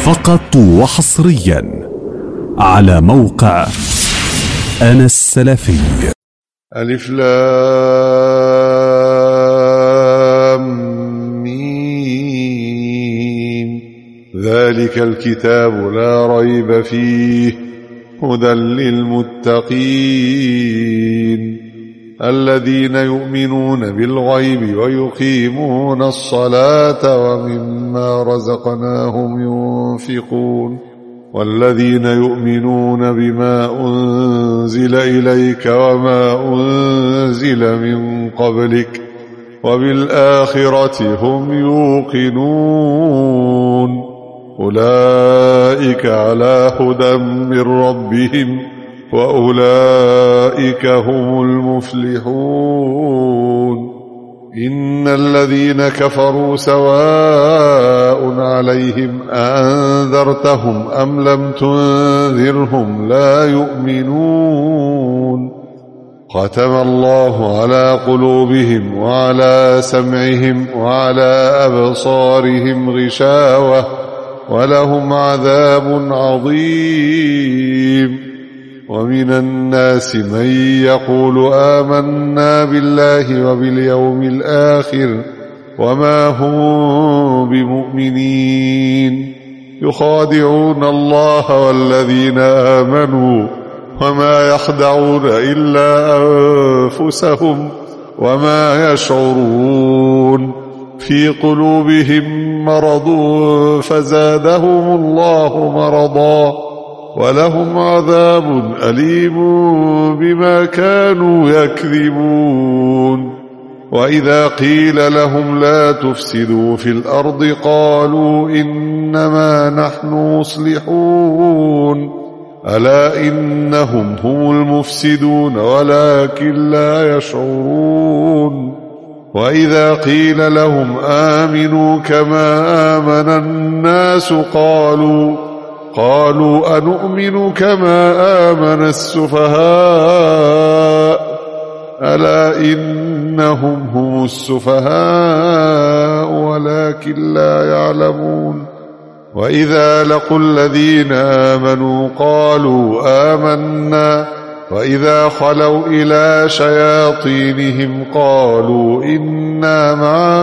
فقط وحصريا على موقع أنا السلفي. ألف لام ميم. ذلك الكتاب لا ريب فيه هدى للمتقين الذين يؤمنون بالغيب ويقيمون الصلاة ومما رزقناهم ينفقون والذين يؤمنون بما أنزل إليك وما أنزل من قبلك وبالآخرة هم يوقنون أولئك على هدى من ربهم وأولئك هم المفلحون. إن الذين كفروا سواء عليهم أأنذرتهم أم لم تنذرهم لا يؤمنون. ختم الله على قلوبهم وعلى سمعهم وعلى أبصارهم غشاوة ولهم عذاب عظيم. ومن الناس من يقول آمنا بالله وباليوم الآخر وما هم بمؤمنين يخادعون الله والذين آمنوا وما يخدعون إلا أنفسهم وما يشعرون. في قلوبهم مرض فزادهم الله مرضا ولهم عذاب أليم بما كانوا يكذبون. وإذا قيل لهم لا تفسدوا في الأرض قالوا إنما نحن مصلحون ألا إنهم هم المفسدون ولكن لا يشعرون. وإذا قيل لهم آمنوا كما آمن الناس قالوا أنؤمن كما آمن السفهاء ألا إنهم هم السفهاء ولكن لا يعلمون. وإذا لقوا الذين آمنوا قالوا آمنا وإذا خلوا إلى شياطينهم قالوا إنا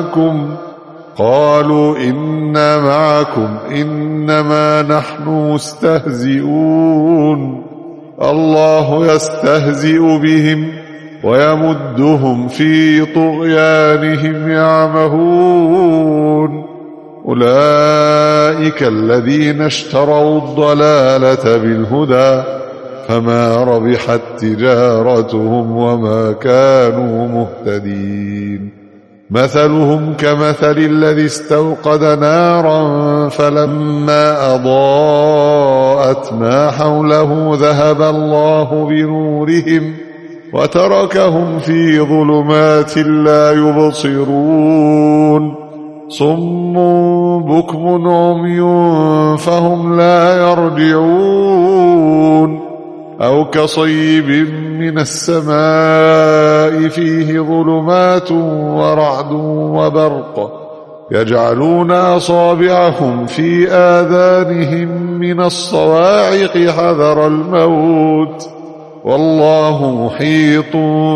معكم إنما نحن مستهزئون. الله يستهزئ بهم ويمدهم في طغيانهم يعمهون. أولئك الذين اشتروا الضلالة بالهدى فما ربحت تجارتهم وما كانوا مهتدين. مثلهم كمثل الذي استوقد نارا فلما أضاءت ما حوله ذهب الله بنورهم وتركهم في ظلمات لا يبصرون. صم بكم عمي فهم لا يرجعون. أو كصيب من السماء فيه ظلمات ورعد وبرق يجعلون أصابعهم في آذانهم من الصواعق حذر الموت والله محيط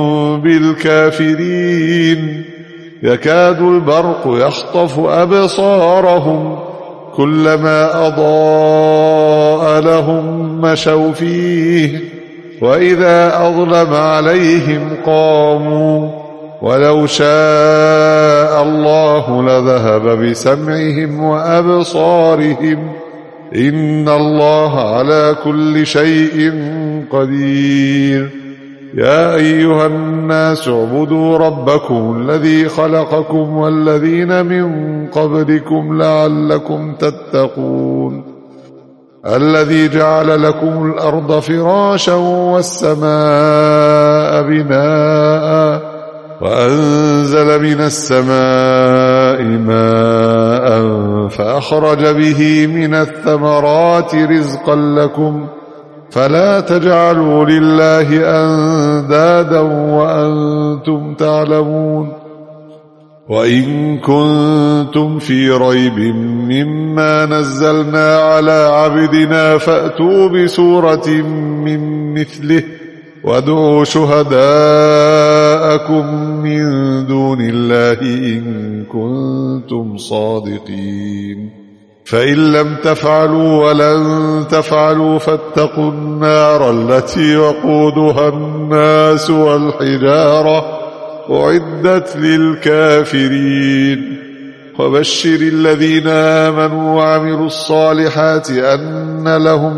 بالكافرين. يكاد البرق يخطف أبصارهم كلما أضاء لهم مشوا فيه وإذا أظلم عليهم قاموا ولو شاء الله لذهب بسمعهم وأبصارهم إن الله على كل شيء قدير. يا أيها الناس اعبدوا ربكم الذي خلقكم والذين من قبلكم لعلكم تتقون. الذي جعل لكم الأرض فراشا والسماء بناء وأنزل من السماء ماء فأخرج به من الثمرات رزقا لكم فلا تجعلوا لله أندادا وأنتم تعلمون. وإن كنتم في ريب مما نزلنا على عبدنا فأتوا بسورة من مثله وادعوا شهداءكم من دون الله إن كنتم صادقين فإن لم تفعلوا ولن تفعلوا فاتقوا النار التي وقودها الناس والحجارة أعدت للكافرين وبشر الذين آمنوا وعملوا الصالحات أن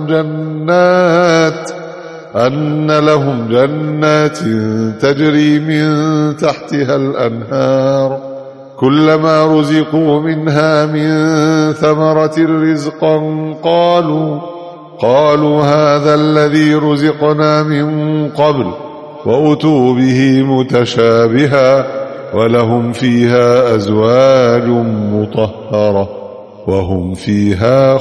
لهم جنات تجري من تحتها الأنهار كلما رزقوا منها من ثمرة رزقا قالوا هذا الذي رزقنا من قبل وأتوا به متشابها ولهم فيها أزواج مطهرة وهم فيها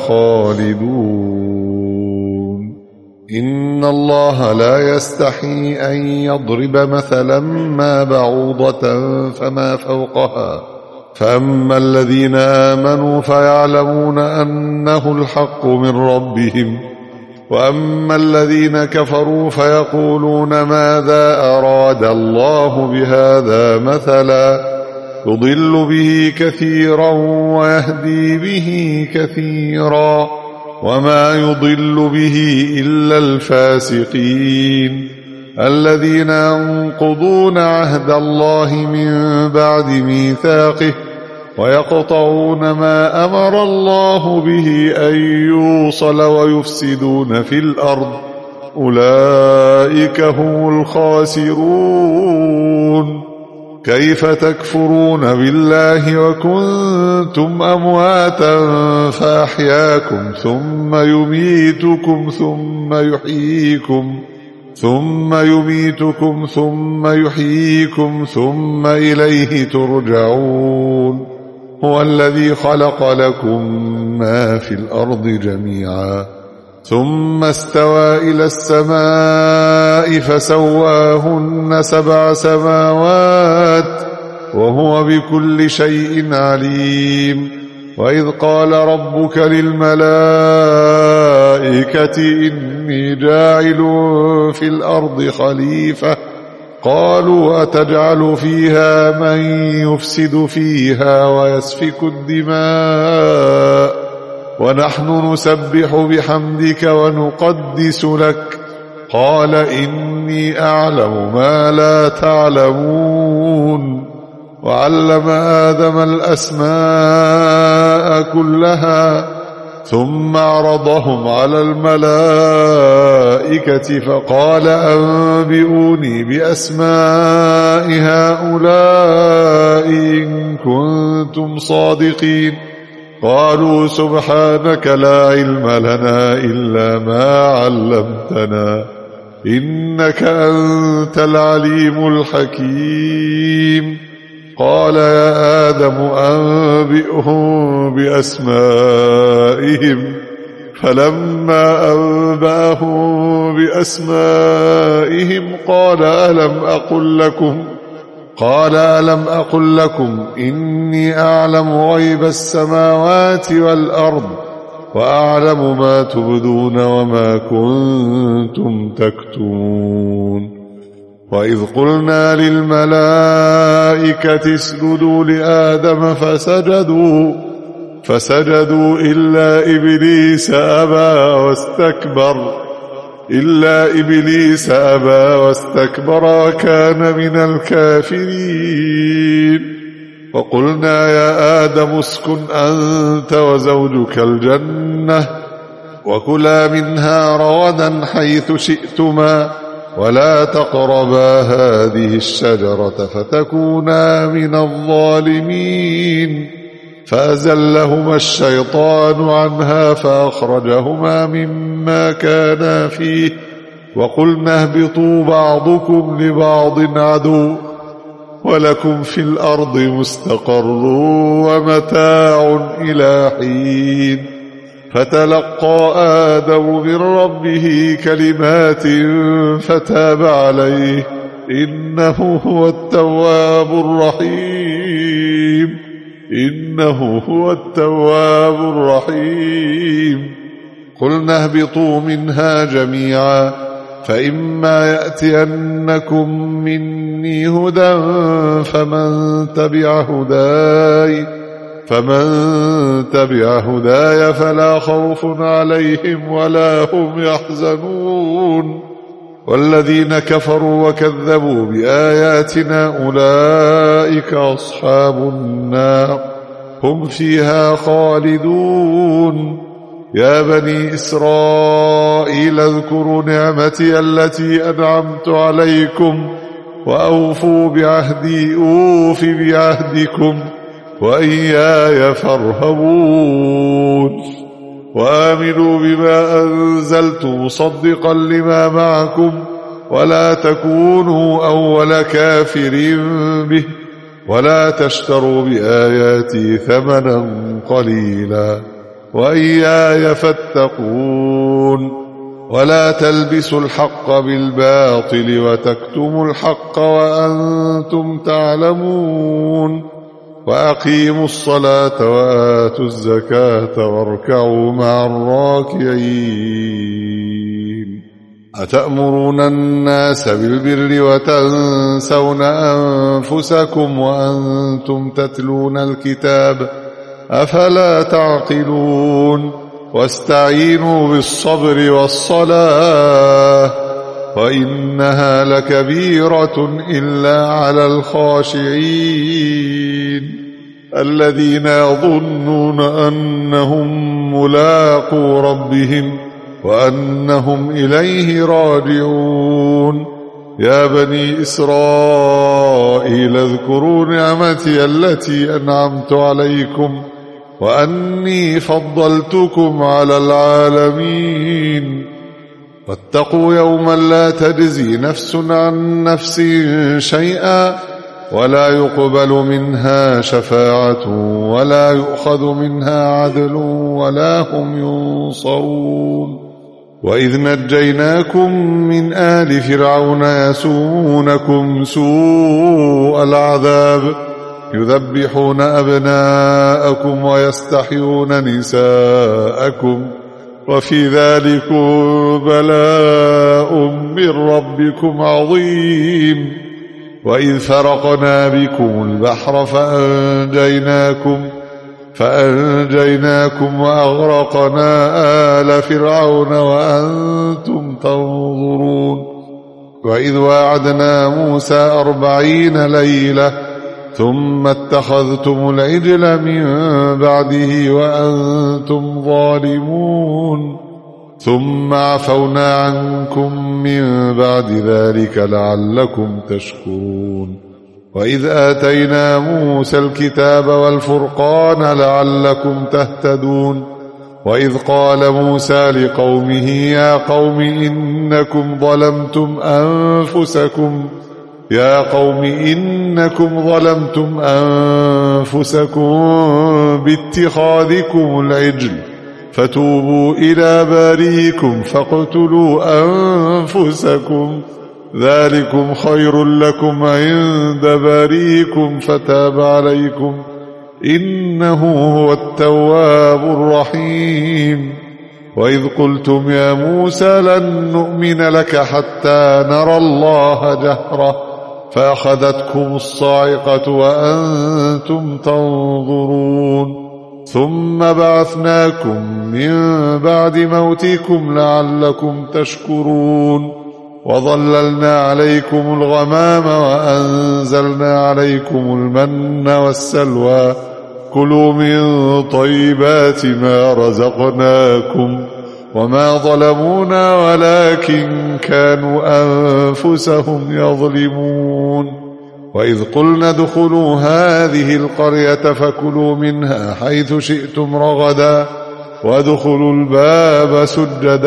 خالدون إن الله لا يستحي أن يضرب مثلا ما بعوضة فما فوقها فأما الذين آمنوا فيعلمون أنه الحق من ربهم وأما الذين كفروا فيقولون ماذا أراد الله بهذا مثلا يضل به كثيرا ويهدي به كثيرا وما يضل به إلا الفاسقين الذين ينقضون عهد الله من بعد ميثاقه ويقطعون ما أمر الله به أن يوصل ويفسدون في الأرض أولئك هم الخاسرون كيف تكفرون بالله وكنتم أمواتا فأحياكم ثم يميتكم ثم إليه ترجعون هو الذي خلق لكم ما في الأرض جميعا ثم استوى إلى السماء فسواهن 7 سماوات وهو بكل شيء عليم وإذ قال ربك للملائكة إني جاعل في الأرض خليفة قالوا أتجعل فيها من يفسد فيها ويسفك الدماء ونحن نسبح بحمدك ونقدس لك قال إني أعلم ما لا تعلمون وعلم آدم الأسماء كلها ثم عرضهم على الملائكة فقال أنبئوني بأسماء هؤلاء إن كنتم صادقين قالوا سبحانك لا علم لنا إلا ما علمتنا إنك أنت العليم الحكيم قال يا آدم أنبئهم بأسمائهم فلما أنبأهم بأسمائهم قال ألم أقل لكم إني أعلم غيب السماوات والأرض وأعلم ما تبدون وما كنتم تكتمون وإذ قلنا للملائكة اسجدوا لآدم فسجدوا إلا إبليس أبى واستكبر وكان من الكافرين وقلنا يا آدم اسكن أنت وزوجك الجنة وكلا منها رغدا حيث شئتما ولا تقربا هذه الشجرة فتكونا من الظالمين فأزلهما الشيطان عنها فأخرجهما مما كانا فيه وقلنا اهبطوا بعضكم لبعض عدو ولكم في الأرض مستقر ومتاع إلى حين فتلقى آدم من ربه كلمات فتاب عليه إنه هو التواب الرحيم إنه هو التواب الرحيم قلنا اهبطوا منها جميعا فإما يأتينكم مني هدى فمن تبع هداي فلا خوف عليهم ولا هم يحزنون والذين كفروا وكذبوا بآياتنا أولئك أصحاب النار هم فيها خالدون يا بني إسرائيل اذكروا نعمتي التي أنعمت عليكم وأوفوا بعهدي أوف بعهدكم وإياي فارهبون وآمنوا بما أنزلت مصدقا لما معكم ولا تكونوا أول كافر به ولا تشتروا بآياتي ثمنا قليلا وإياي فاتقون ولا تلبسوا الحق بالباطل وتكتموا الحق وأنتم تعلمون وأقيموا الصلاة وآتوا الزكاة واركعوا مع الراكعين أتأمرون الناس بالبر وتنسون أنفسكم وأنتم تتلون الكتاب أفلا تعقلون واستعينوا بالصبر والصلاة وإنها لكبيرة إلا على الخاشعين الذين يظنون أنهم ملاقو ربهم وأنهم إليه راجعون يا بني إسرائيل اذكروا نعمتي التي أنعمت عليكم وأني فضلتكم على العالمين واتقوا يوما لا تجزي نفس عن نفس شيئا ولا يقبل منها شفاعة ولا يؤخذ منها عدل ولا هم ينصرون وإذ نجيناكم من آل فرعون يسومونكم سوء العذاب يذبحون أبناءكم ويستحيون نساءكم وفي ذلكم بلاء من ربكم عظيم وإذ فرقنا بكم البحر فأنجيناكم وأغرقنا آل فرعون وأنتم تنظرون وإذ واعدنا موسى 40 ليلة ثم اتخذتم العجل من بعده وأنتم ظالمون ثم عفونا عنكم من بعد ذلك لعلكم تشكرون وإذ آتينا موسى الكتاب والفرقان لعلكم تهتدون وإذ قال موسى لقومه يا قوم إنكم ظلمتم أنفسكم باتخاذكم العجل فتوبوا إلى بارئكم فاقتلوا أنفسكم ذلكم خير لكم عند بارئكم فتاب عليكم إنه هو التواب الرحيم وإذ قلتم يا موسى لن نؤمن لك حتى نرى الله جهرة فأخذتكم الصاعقة وأنتم تنظرون ثم بعثناكم من بعد موتكم لعلكم تشكرون وظللنا عليكم الغمام وأنزلنا عليكم المن والسلوى كلوا من طيبات ما رزقناكم وما ظلمونا ولكن كانوا أنفسهم يظلمون وإذ قلنا ادخلوا هذه القرية فكلوا منها حيث شئتم رغدا وادخلوا الباب سجدا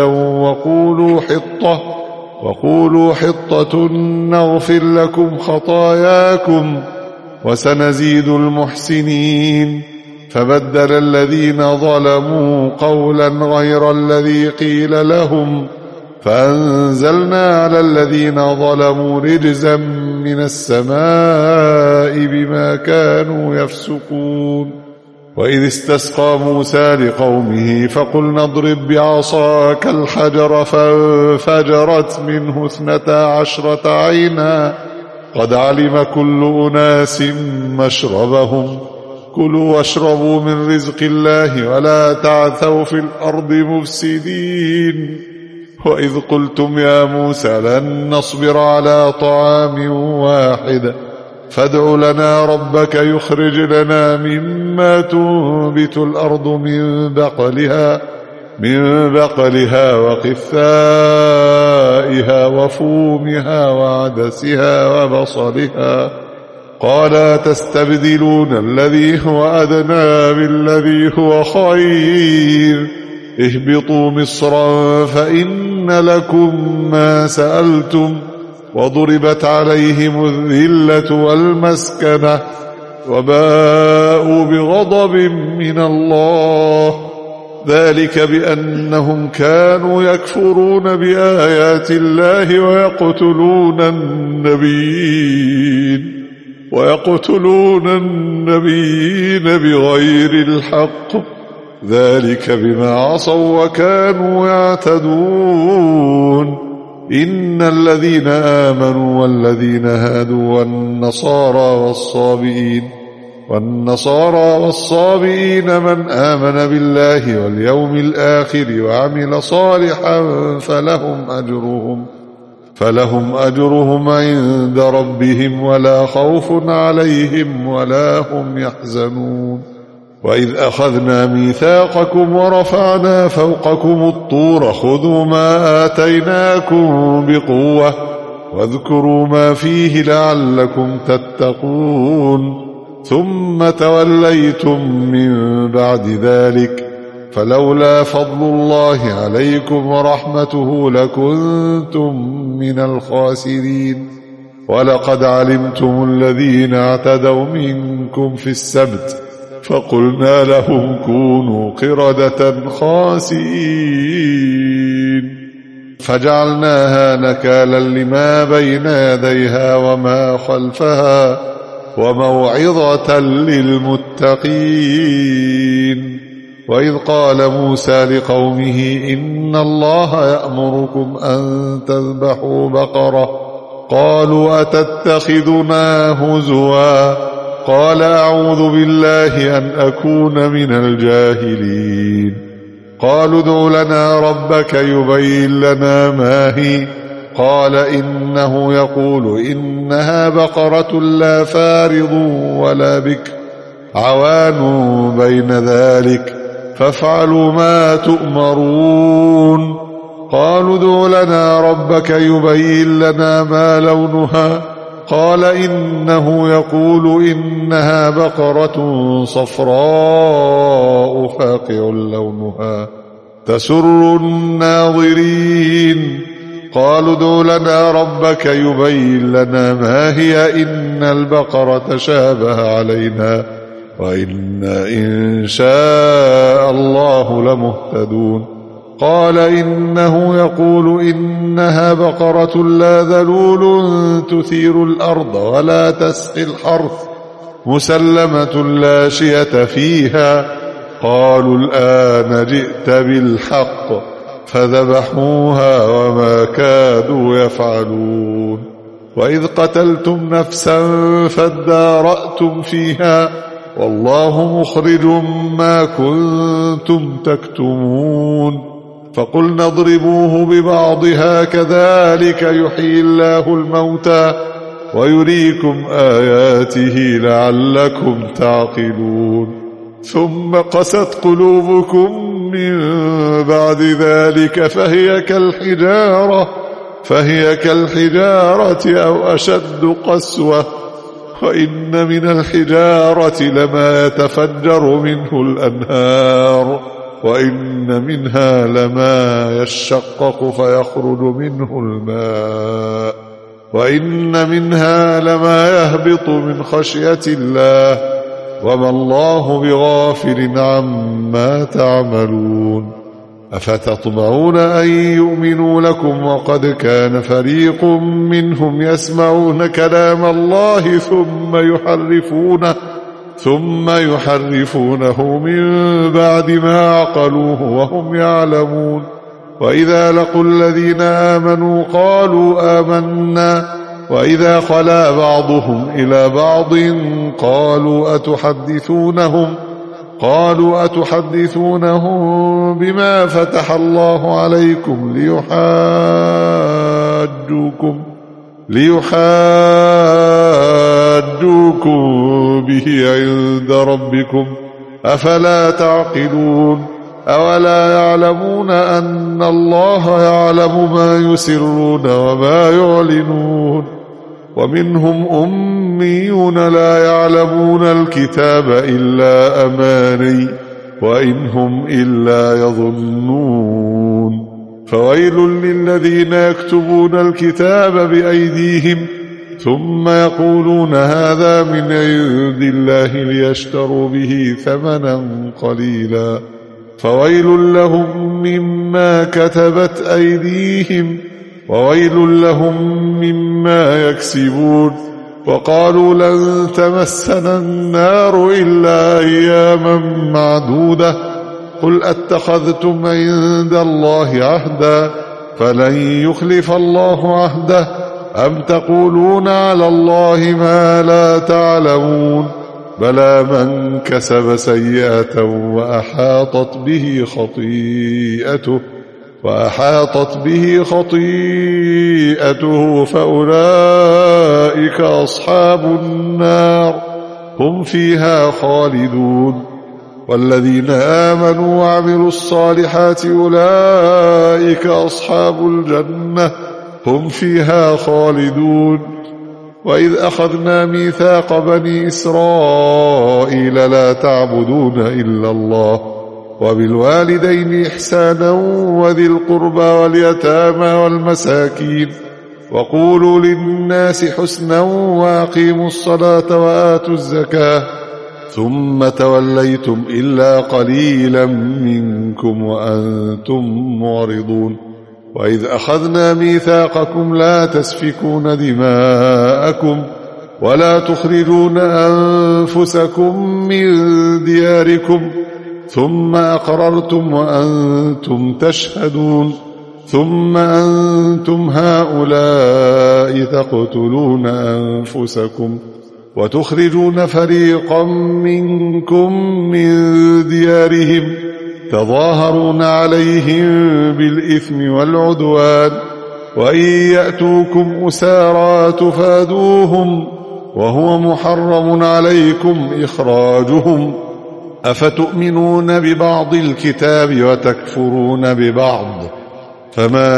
وقولوا حطة نغفر لكم خطاياكم وسنزيد المحسنين فبدل الذين ظلموا قولا غير الذي قيل لهم فأنزلنا على الذين ظلموا رجزا من السماء بما كانوا يفسقون. وإذ استسقى موسى لقومه فقلنا اضرب بعصاك الحجر فانفجرت منه 12 عينا قد علم كل أناس مشربهم كلوا واشربوا من رزق الله ولا تعثوا في الأرض مفسدين. وإذ قلتم يا موسى لن نصبر على طعام واحد فادع لنا ربك يخرج لنا مما تنبت الأرض من بقلها وقثائها وفومها وعدسها وبصلها قال تستبدلون الذي هو أدنى بالذي هو خير اهبطوا مصرا فإن لكم ما سألتم وضربت عليهم الذلة والمسكنة وباءوا بغضب من الله ذلك بأنهم كانوا يكفرون بآيات الله ويقتلون النبيين بغير الحق ذلك بما عصوا وكانوا يعتدون. إن الذين آمنوا والذين هادوا والنصارى والصابئين من آمن بالله واليوم الآخر وعمل صالحا فلهم أجرهم عند ربهم ولا خوف عليهم ولا هم يحزنون. وإذ أخذنا ميثاقكم ورفعنا فوقكم الطور خذوا ما آتيناكم بقوة واذكروا ما فيه لعلكم تتقون ثم توليتم من بعد ذلك فلولا فضل الله عليكم ورحمته لكنتم من الخاسرين. ولقد علمتم الذين اعتدوا منكم في السبت فقلنا لهم كونوا قردة خاسئين فجعلناها نكالا لما بين يديها وما خلفها وموعظة للمتقين. وإذ قال موسى لقومه إن الله يأمركم أن تذبحوا بقرة قالوا أتتخذنا هزوا قال أعوذ بالله أن أكون من الجاهلين. قالوا ادع لنا ربك يبين لنا ما هي قال إنه يقول إنها بقرة لا فارض ولا بكر عوان بين ذلك فافعلوا ما تؤمرون. قالوا ادع لنا ربك يبين لنا ما لونها قال إنه يقول إنها بقرة صفراء فاقع لونها تسر الناظرين. قالوا ادع لنا ربك يبين لنا ما هي إن البقرة شابه علينا وإنا إن شاء الله لمهتدون. قال إنه يقول إنها بقرة لا ذلول تثير الأرض ولا تسقي الحرث مسلمة لا شية فيها. قالوا الآن جئت بالحق فذبحوها وما كادوا يفعلون. وإذ قتلتم نفسا فادارأتم فيها والله مخرج ما كنتم تكتمون. فقلنا اضربوه ببعضها كذلك يحيي الله الموتى ويريكم آياته لعلكم تعقلون. ثم قست قلوبكم من بعد ذلك فهي كالحجارة أو أشد قسوة. وإن من الحجارة لما يتفجر منه الأنهار وإن منها لما يشقق فيخرج منه الماء وإن منها لما يهبط من خشية الله وما الله بغافل عما تعملون. أفتطمعون أن يؤمنوا لكم وقد كان فريق منهم يسمعون كلام الله ثم يحرفونه من بعد ما عقلوه وهم يعلمون. وإذا لقوا الذين آمنوا قالوا آمنا وإذا خلا بعضهم إلى بعض قالوا أتحدثونهم بما فتح الله عليكم ليحاجوكم به عند ربكم أفلا تعقلون. أولا يعلمون أن الله يعلم ما يسرون وما يعلنون. ومنهم أميون لا يعلمون الكتاب إلا أماني وإن هم إلا يظنون. فويل للذين يكتبون الكتاب بأيديهم ثم يقولون هذا من عند الله ليشتروا به ثمنا قليلا فويل لهم مما كتبت أيديهم وويل لهم مما يكسبون. وقالوا لن تمسنا النار إلا أياما معدودة قل أتخذتم عند الله عهدا فلن يخلف الله عهده أم تقولون على الله ما لا تعلمون. بلى من كسب سيئة وأحاطت به خطيئته فأولئك أصحاب النار هم فيها خالدون. والذين آمنوا وعملوا الصالحات أولئك أصحاب الجنة هم فيها خالدون. وإذ أخذنا ميثاق بني إسرائيل لا تعبدون إلا الله وبالوالدين إحسانا وذي القربى واليتامى والمساكين وقولوا للناس حسنا وأقيموا الصلاة وآتوا الزكاة ثم توليتم إلا قليلا منكم وأنتم معرضون. وإذ أخذنا ميثاقكم لا تسفكون دماءكم ولا تخرجون أنفسكم من دياركم ثم أقررتم وأنتم تشهدون. ثم أنتم هؤلاء تقتلون أنفسكم وتخرجون فريقا منكم من ديارهم تظاهرون عليهم بالإثم والعدوان وإن يأتوكم أسارى تفادوهم وهو محرم عليكم إخراجهم أفتؤمنون ببعض الكتاب وتكفرون ببعض فما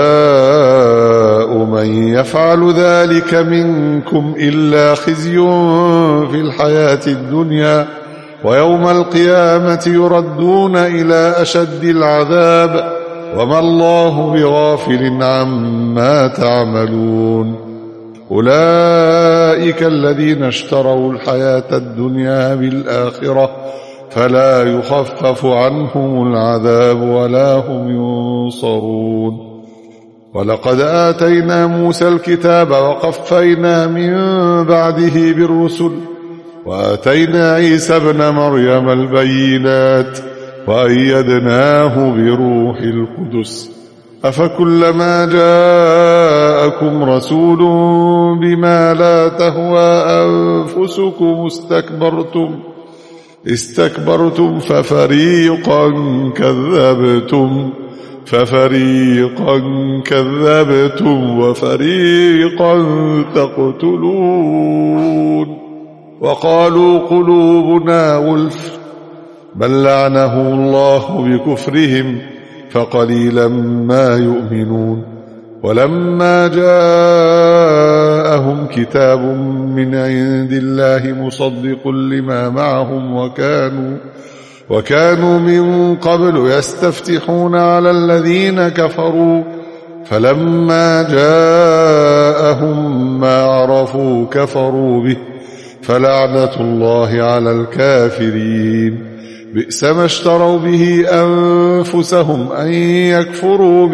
جزاء من يفعل ذلك منكم إلا خزي في الحياة الدنيا ويوم القيامة يردون إلى أشد العذاب وما الله بغافل عما تعملون. أولئك الذين اشتروا الحياة الدنيا بالآخرة فلا يخفف عنهم العذاب ولا هم ينصرون. ولقد آتينا موسى الكتاب وقفينا من بعده بالرسل وآتينا عيسى ابن مريم البينات وأيدناه بروح القدس أفكلما جاءكم رسول بما لا تهوى أنفسكم استكبرتم ففريقا كذبتم وفريقا تقتلون. وقالوا قلوبنا غلف بل لعنه الله بكفرهم فقليلا ما يؤمنون. ولما جاءهم كتاب من عند الله مصدق لما معهم وكانوا من قبل يستفتحون على الذين كفروا فلما جاءهم ما عرفوا كفروا به فلعنة الله على الكافرين. بئس ما اشتروا به أنفسهم أن يكفروا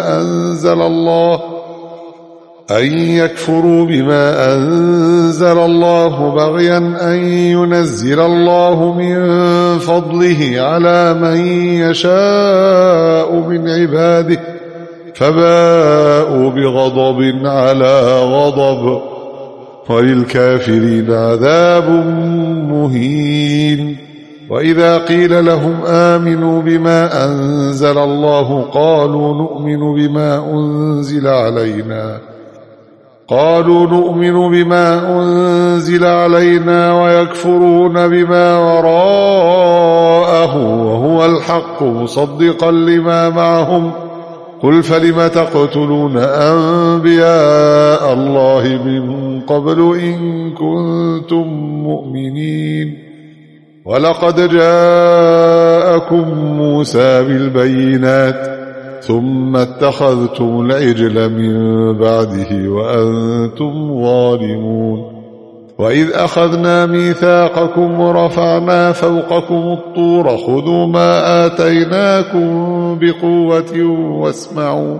بما أنزل الله بغيا أن ينزل الله من فضله على من يشاء من عباده فباءوا بغضب على غضب وللكافرين عذاب مهين. وإذا قيل لهم آمنوا بما أنزل الله قالوا نؤمن بما أنزل علينا ويكفرون بما وراءه وهو الحق مصدقا لما معهم قل فلم تقتلون أنبياء الله من قبل إن كنتم مؤمنين. ولقد جاءكم موسى بالبينات ثم اتخذتم العجل من بعده وأنتم ظالمون. وإذ أخذنا ميثاقكم ورفعنا فوقكم الطور خذوا ما آتيناكم بقوة واسمعوا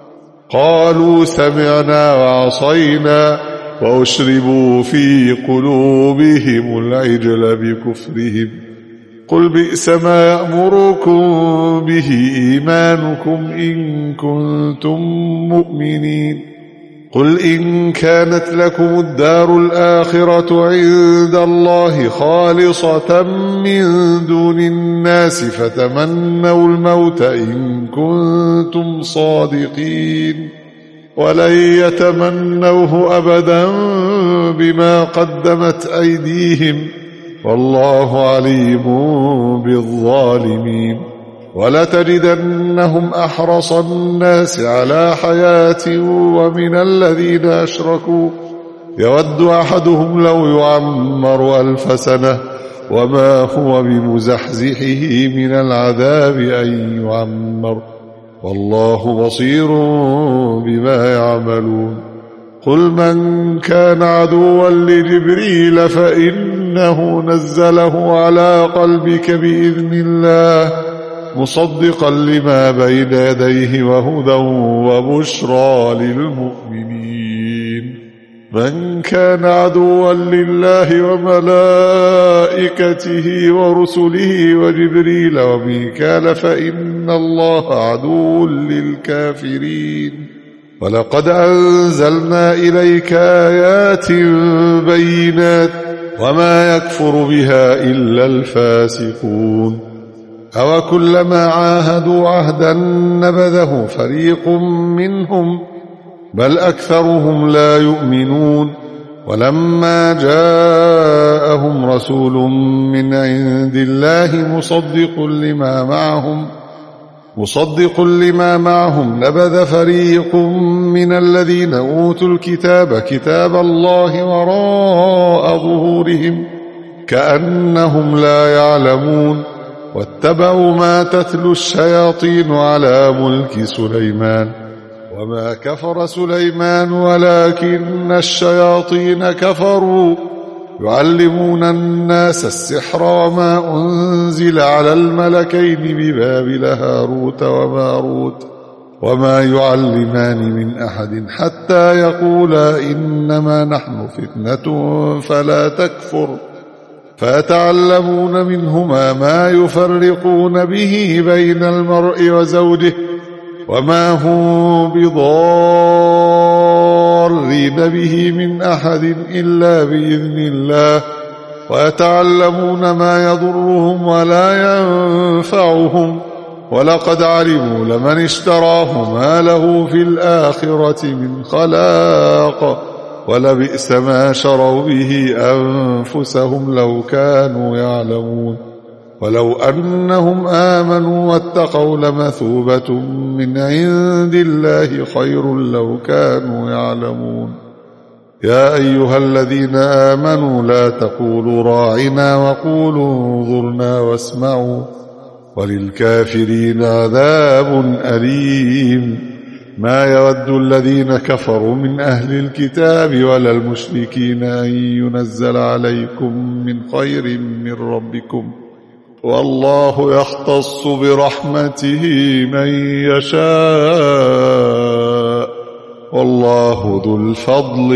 قالوا سمعنا وعصينا وأشربوا في قلوبهم العجل بكفرهم قل بئس ما يأمركم به إيمانكم إن كنتم مؤمنين. قل إن كانت لكم الدار الآخرة عند الله خالصة من دون الناس فتمنوا الموت إن كنتم صادقين ولن يتمنوه أبدا بما قدمت أيديهم والله عليم بالظالمين. ولتجدنهم أحرص الناس على حياة ومن الذين أشركوا يود أحدهم لو يعمر 1000 سنة وما هو بمزحزحه من العذاب أن يعمر والله بصير بما يعملون. قل من كان عدوا لجبريل فإنه نزله على قلبك بإذن الله مصدقا لما بين يديه وهدى وبشرى للمؤمنين. من كان عدوا لله وملائكته ورسله وجبريل وميكال فإن الله عدو للكافرين. ولقد أنزلنا إليك آيات بينات وما يكفر بها إلا الفاسقون. أو كلما عاهدوا عهدا نبذه فريق منهم بل أكثرهم لا يؤمنون. ولما جاءهم رسول من عند الله مصدق لما معهم نبذ فريق من الذين أوتوا الكتاب كتاب الله وراء ظهورهم كأنهم لا يعلمون. واتبعوا ما تتلو الشياطين على ملك سليمان وما كفر سليمان ولكن الشياطين كفروا يعلمون الناس السحر وما أنزل على الملكين ببابل هاروت وماروت وما يعلمان من أحد حتى يقولا إنما نحن فتنة فلا تكفر فيتعلمون منهما ما يفرقون به بين المرء وزوجه وما هم بضارين به من أحد إلا بإذن الله ويتعلمون ما يضرهم ولا ينفعهم ولقد علموا لمن اشتراه ما له في الآخرة من خلاق ولبئس ما شروا به أنفسهم لو كانوا يعلمون. ولو أنهم آمنوا واتقوا لمثوبة من عند الله خير لو كانوا يعلمون. يا أيها الذين آمنوا لا تقولوا راعنا وقولوا انظرنا واسمعوا وللكافرين عذاب أليم. ما يود الذين كفروا من أهل الكتاب ولا المشركين أن ينزل عليكم من خير من ربكم والله يختص برحمته من يشاء والله ذو الفضل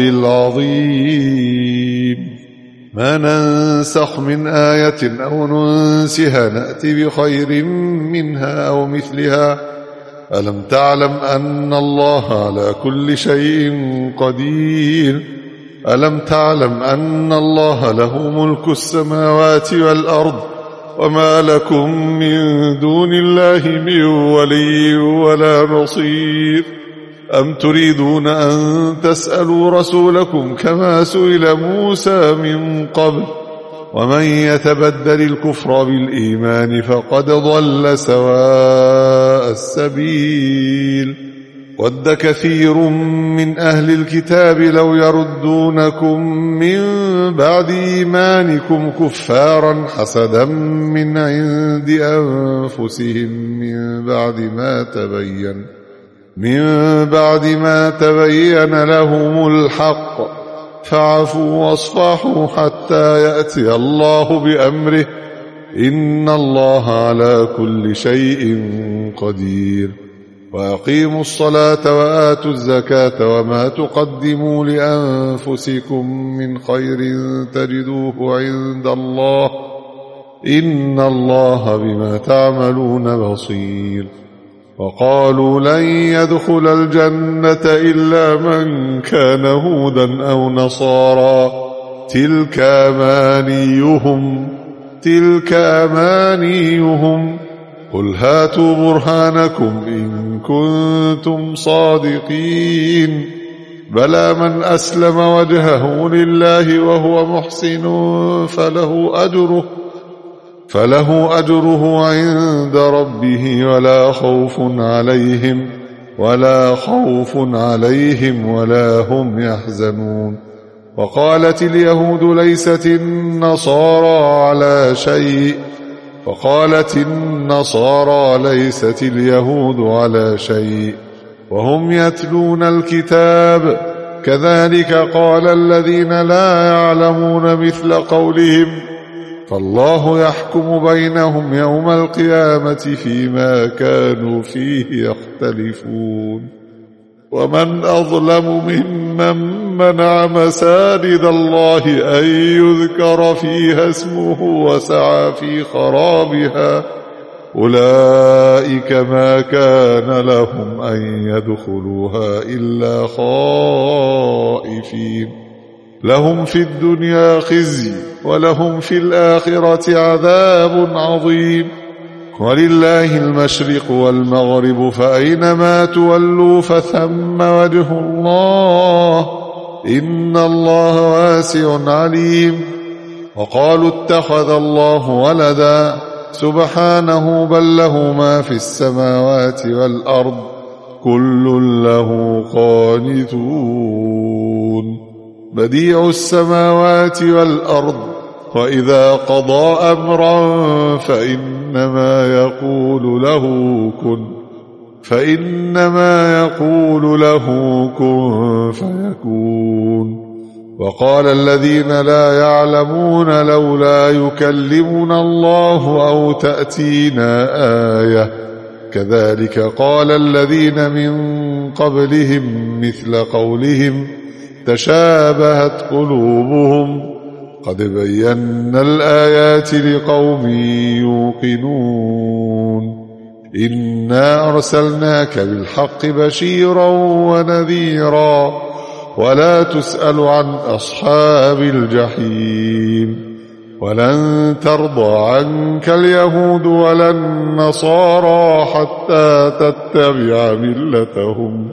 العظيم ما ننسخ من آية أو ننسها نأتي بخير منها أو مثلها ألم تعلم أن الله على كل شيء قدير ألم تعلم أن الله له ملك السماوات والأرض وما لكم من دون الله من ولي ولا نصير أم تريدون أن تسألوا رسولكم كما سئل موسى من قبل ومن يتبدل الكفر بالإيمان فقد ضل سواء السبيل ود كثير من أهل الكتاب لو يردونكم من بعد إيمانكم كفارا حسدا من عند أنفسهم من بعد ما تبين لهم الحق فاعفوا واصفحوا حتى يأتي الله بأمره إن الله على كل شيء قدير وأقيموا الصلاة وآتوا الزكاة وما تقدموا لأنفسكم من خير تجدوه عند الله إن الله بما تعملون بصير وقالوا لن يدخل الجنة إلا من كان هودا أو نصارى تلك أمانيهم قل هاتوا برهانكم إن كنتم صادقين بلى من أسلم وجهه لله وهو محسن فله أجره عند ربه ولا خوف عليهم ولا هم يحزنون وقالت اليهود ليست اليهود على شيء وهم يتلون الكتاب كذلك قال الذين لا يعلمون مثل قولهم فالله يحكم بينهم يوم القيامة فيما كانوا فيه يختلفون ومن أظلم ممن منع مساجد الله أن يذكر فيها اسمه وسعى في خرابها أولئك ما كان لهم أن يدخلوها إلا خائفين لهم في الدنيا خزي ولهم في الآخرة عذاب عظيم ولله المشرق والمغرب فأينما تولوا فثم وجه الله إن الله واسع عليم وقالوا اتخذ الله ولدا سبحانه بل له ما في السماوات والأرض كل له قانتون بديع السماوات والأرض وإذا قضى أمرا فإنما يقول له كن فيكون وقال الذين لا يعلمون لولا يكلمنا الله أو تأتينا آية كذلك قال الذين من قبلهم مثل قولهم تشابهت قلوبهم قد بينا الآيات لقوم يوقنون إنا أرسلناك بالحق بشيرا ونذيرا ولا تسأل عن أصحاب الجحيم ولن ترضى عنك اليهود ولا النصارى حتى تتبع ملتهم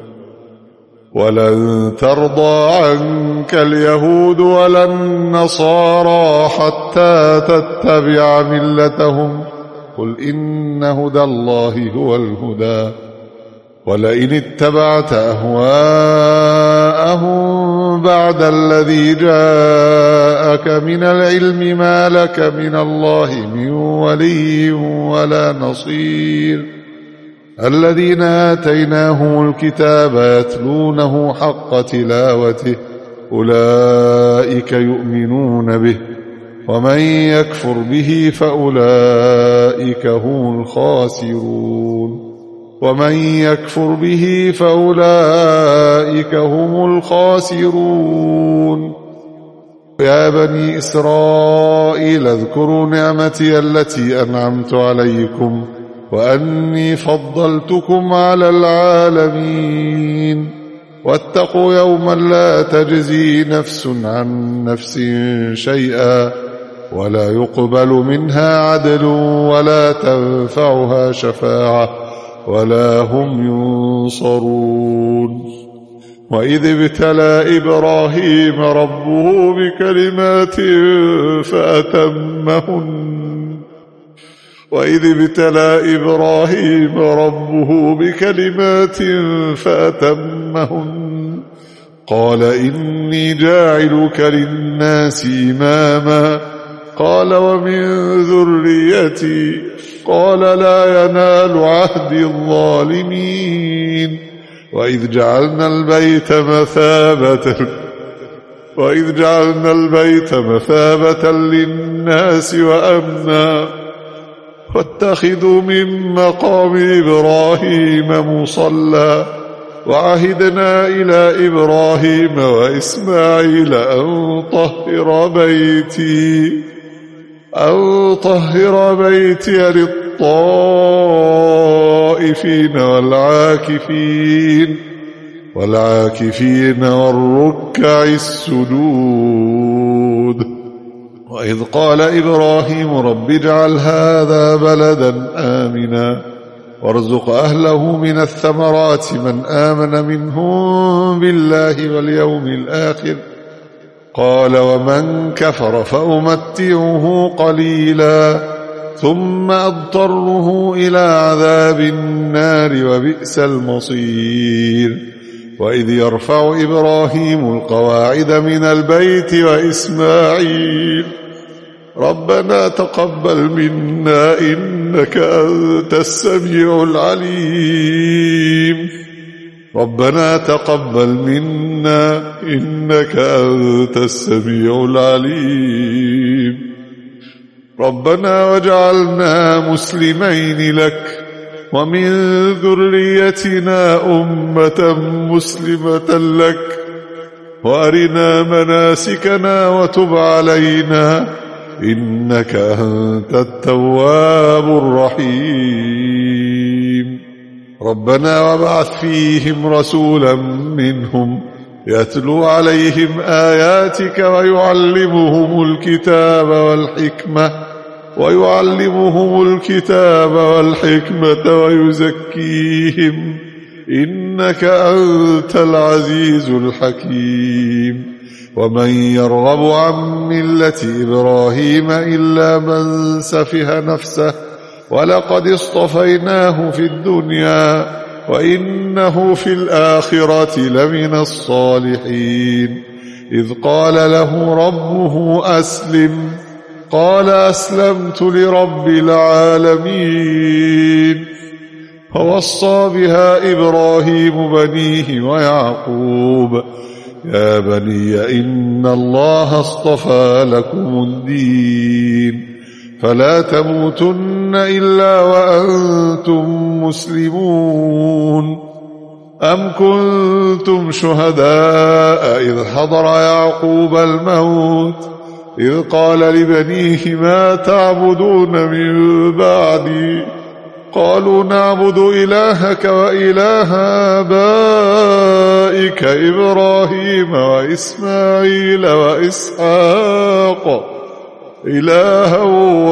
قل إن هدى الله هو الهدى ولئن اتبعت أهواءهم بعد الذي جاءك من العلم ما لك من الله من ولي ولا نصير الذين آتيناهم الكتاب يتلونه حق تلاوته أولئك يؤمنون به ومن يكفر به فأولئك هم الخاسرون ومن يكفر به فأولئك هم الخاسرون يا بني إسرائيل اذكروا نعمتي التي أنعمت عليكم وأني فضلتكم على العالمين واتقوا يوما لا تجزي نفس عن نفس شيئا ولا يقبل منها عدل ولا تنفعها شفاعة ولا هم ينصرون وإذ ابتلى إبراهيم ربه بكلمات فأتمهن قال إني جاعلك للناس إماما قال ومن ذريتي قال لا ينال عهد الظالمين وإذ جعلنا البيت مثابة للناس وأمنا واتخذوا من مقام إبراهيم مصلى وعهدنا إلى إبراهيم وإسماعيل أن طهر بيتي للطائفين والعاكفين والركع السجود وإذ قال إبراهيم رب اجعل هذا بلدا آمنا وارزق أهله من الثمرات من آمن منهم بالله واليوم الآخر قال ومن كفر فأمتعه قليلا ثم أضطره إلى عذاب النار وبئس المصير وإذ يرفع إبراهيم القواعد من البيت وإسماعيل ربنا تقبل منا إنك أنت السميع العليم ربنا واجعلنا مسلمين لك ومن ذريتنا أمة مسلمة لك وأرنا مناسكنا وتب علينا إنك أنت التواب الرحيم ربنا وابعث فيهم رسولا منهم يتلو عليهم آياتك ويعلمهم الكتاب والحكمة ويزكيهم إنك أنت العزيز الحكيم ومن يرغب عن ملة إبراهيم إلا من سفه نفسه ولقد اصطفيناه في الدنيا وإنه في الآخرة لمن الصالحين إذ قال له ربه أسلم قال أسلمت لرب العالمين فوصى بها إبراهيم بنيه ويعقوب يا بني إن الله اصطفى لكم الدين فلا تموتن إلا وأنتم مسلمون أم كنتم شهداء إذ حضر يعقوب الموت إذ قال لبنيه ما تعبدون من بعدي قالوا نعبد إلهك وإله آبائك إبراهيم وإسماعيل وإسحاق إلها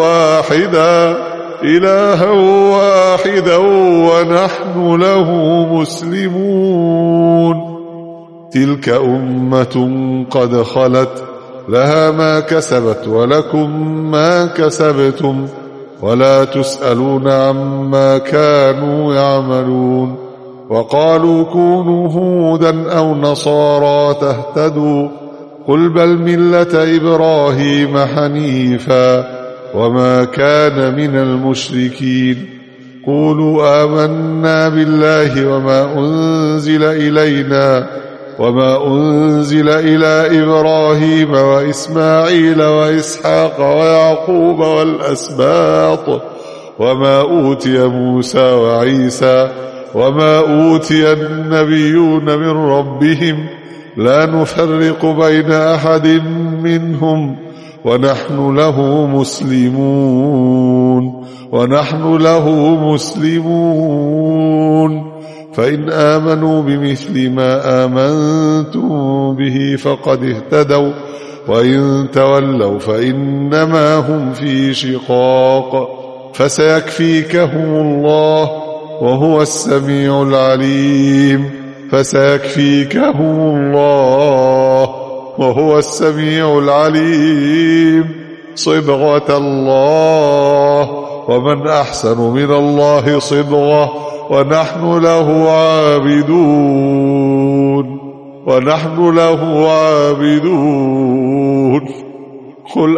واحدا ونحن له مسلمون تلك أمة قد خلت لها ما كسبت ولكم ما كسبتم ولا تسألون عما كانوا يعملون وقالوا كونوا هودا أو نصارى تهتدوا قل بل ملة إبراهيم حنيفا وما كان من المشركين قولوا آمنا بالله وما أنزل إلينا وما أنزل إلى إبراهيم وإسماعيل وإسحاق ويعقوب والأسباط وما أوتي موسى وعيسى وما أوتي النبيون من ربهم لا نفرق بين أحد منهم ونحن له مسلمون فإن آمنوا بمثل ما آمنتم به فقد اهتدوا وإن تولوا فإنما هم في شقاق فسيكفيكهم الله وهو السميع العليم صبغة الله ومن أحسن من الله صبغة ونحن له عابدون قل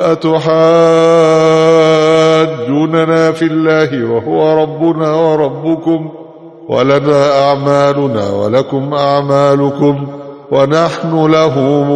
أتحاجوننا في الله وهو ربنا وربكم ولنا أعمالنا ولكم أعمالكم ونحن له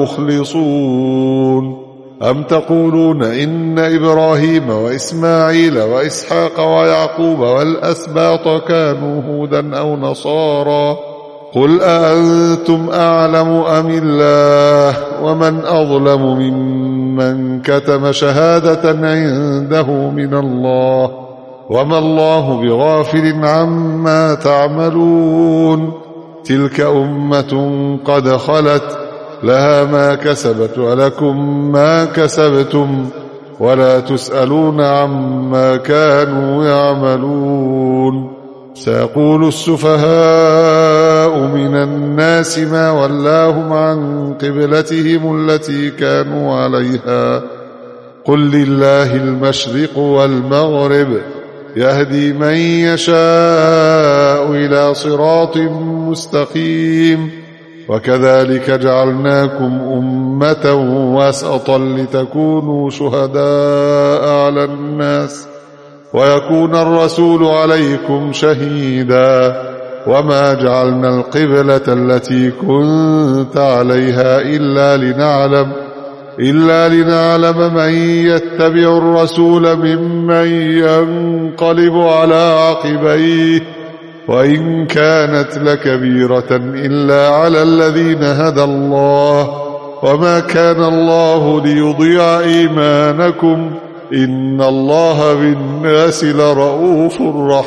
مخلصون أم تقولون إن إبراهيم وإسماعيل وإسحاق ويعقوب والأسباط كانوا هودا أو نصارى قل أأنتم أعلم أم الله ومن أظلم ممن كتم شهادة عنده من الله وما الله بغافل عما تعملون تلك أمة قد خلت لها ما كسبت ولكم ما كسبتم ولا تسألون عما كانوا يعملون سيقول السفهاء من الناس ما ولاهم عن قبلتهم التي كانوا عليها قل لله المشرق والمغرب يهدي من يشاء إلى صراط مستقيم وكذلك جعلناكم أمة وسطا لتكونوا شهداء على الناس ويكون الرسول عليكم شهيدا وما جعلنا القبلة التي كنت عليها إلا لنعلم من يتبع الرسول ممن ينقلب على عقبيه وإن كانت لكبيرة إلا على الذين هدى الله وما كان الله ليضيع إيمانكم إن الله بالناس لرؤوف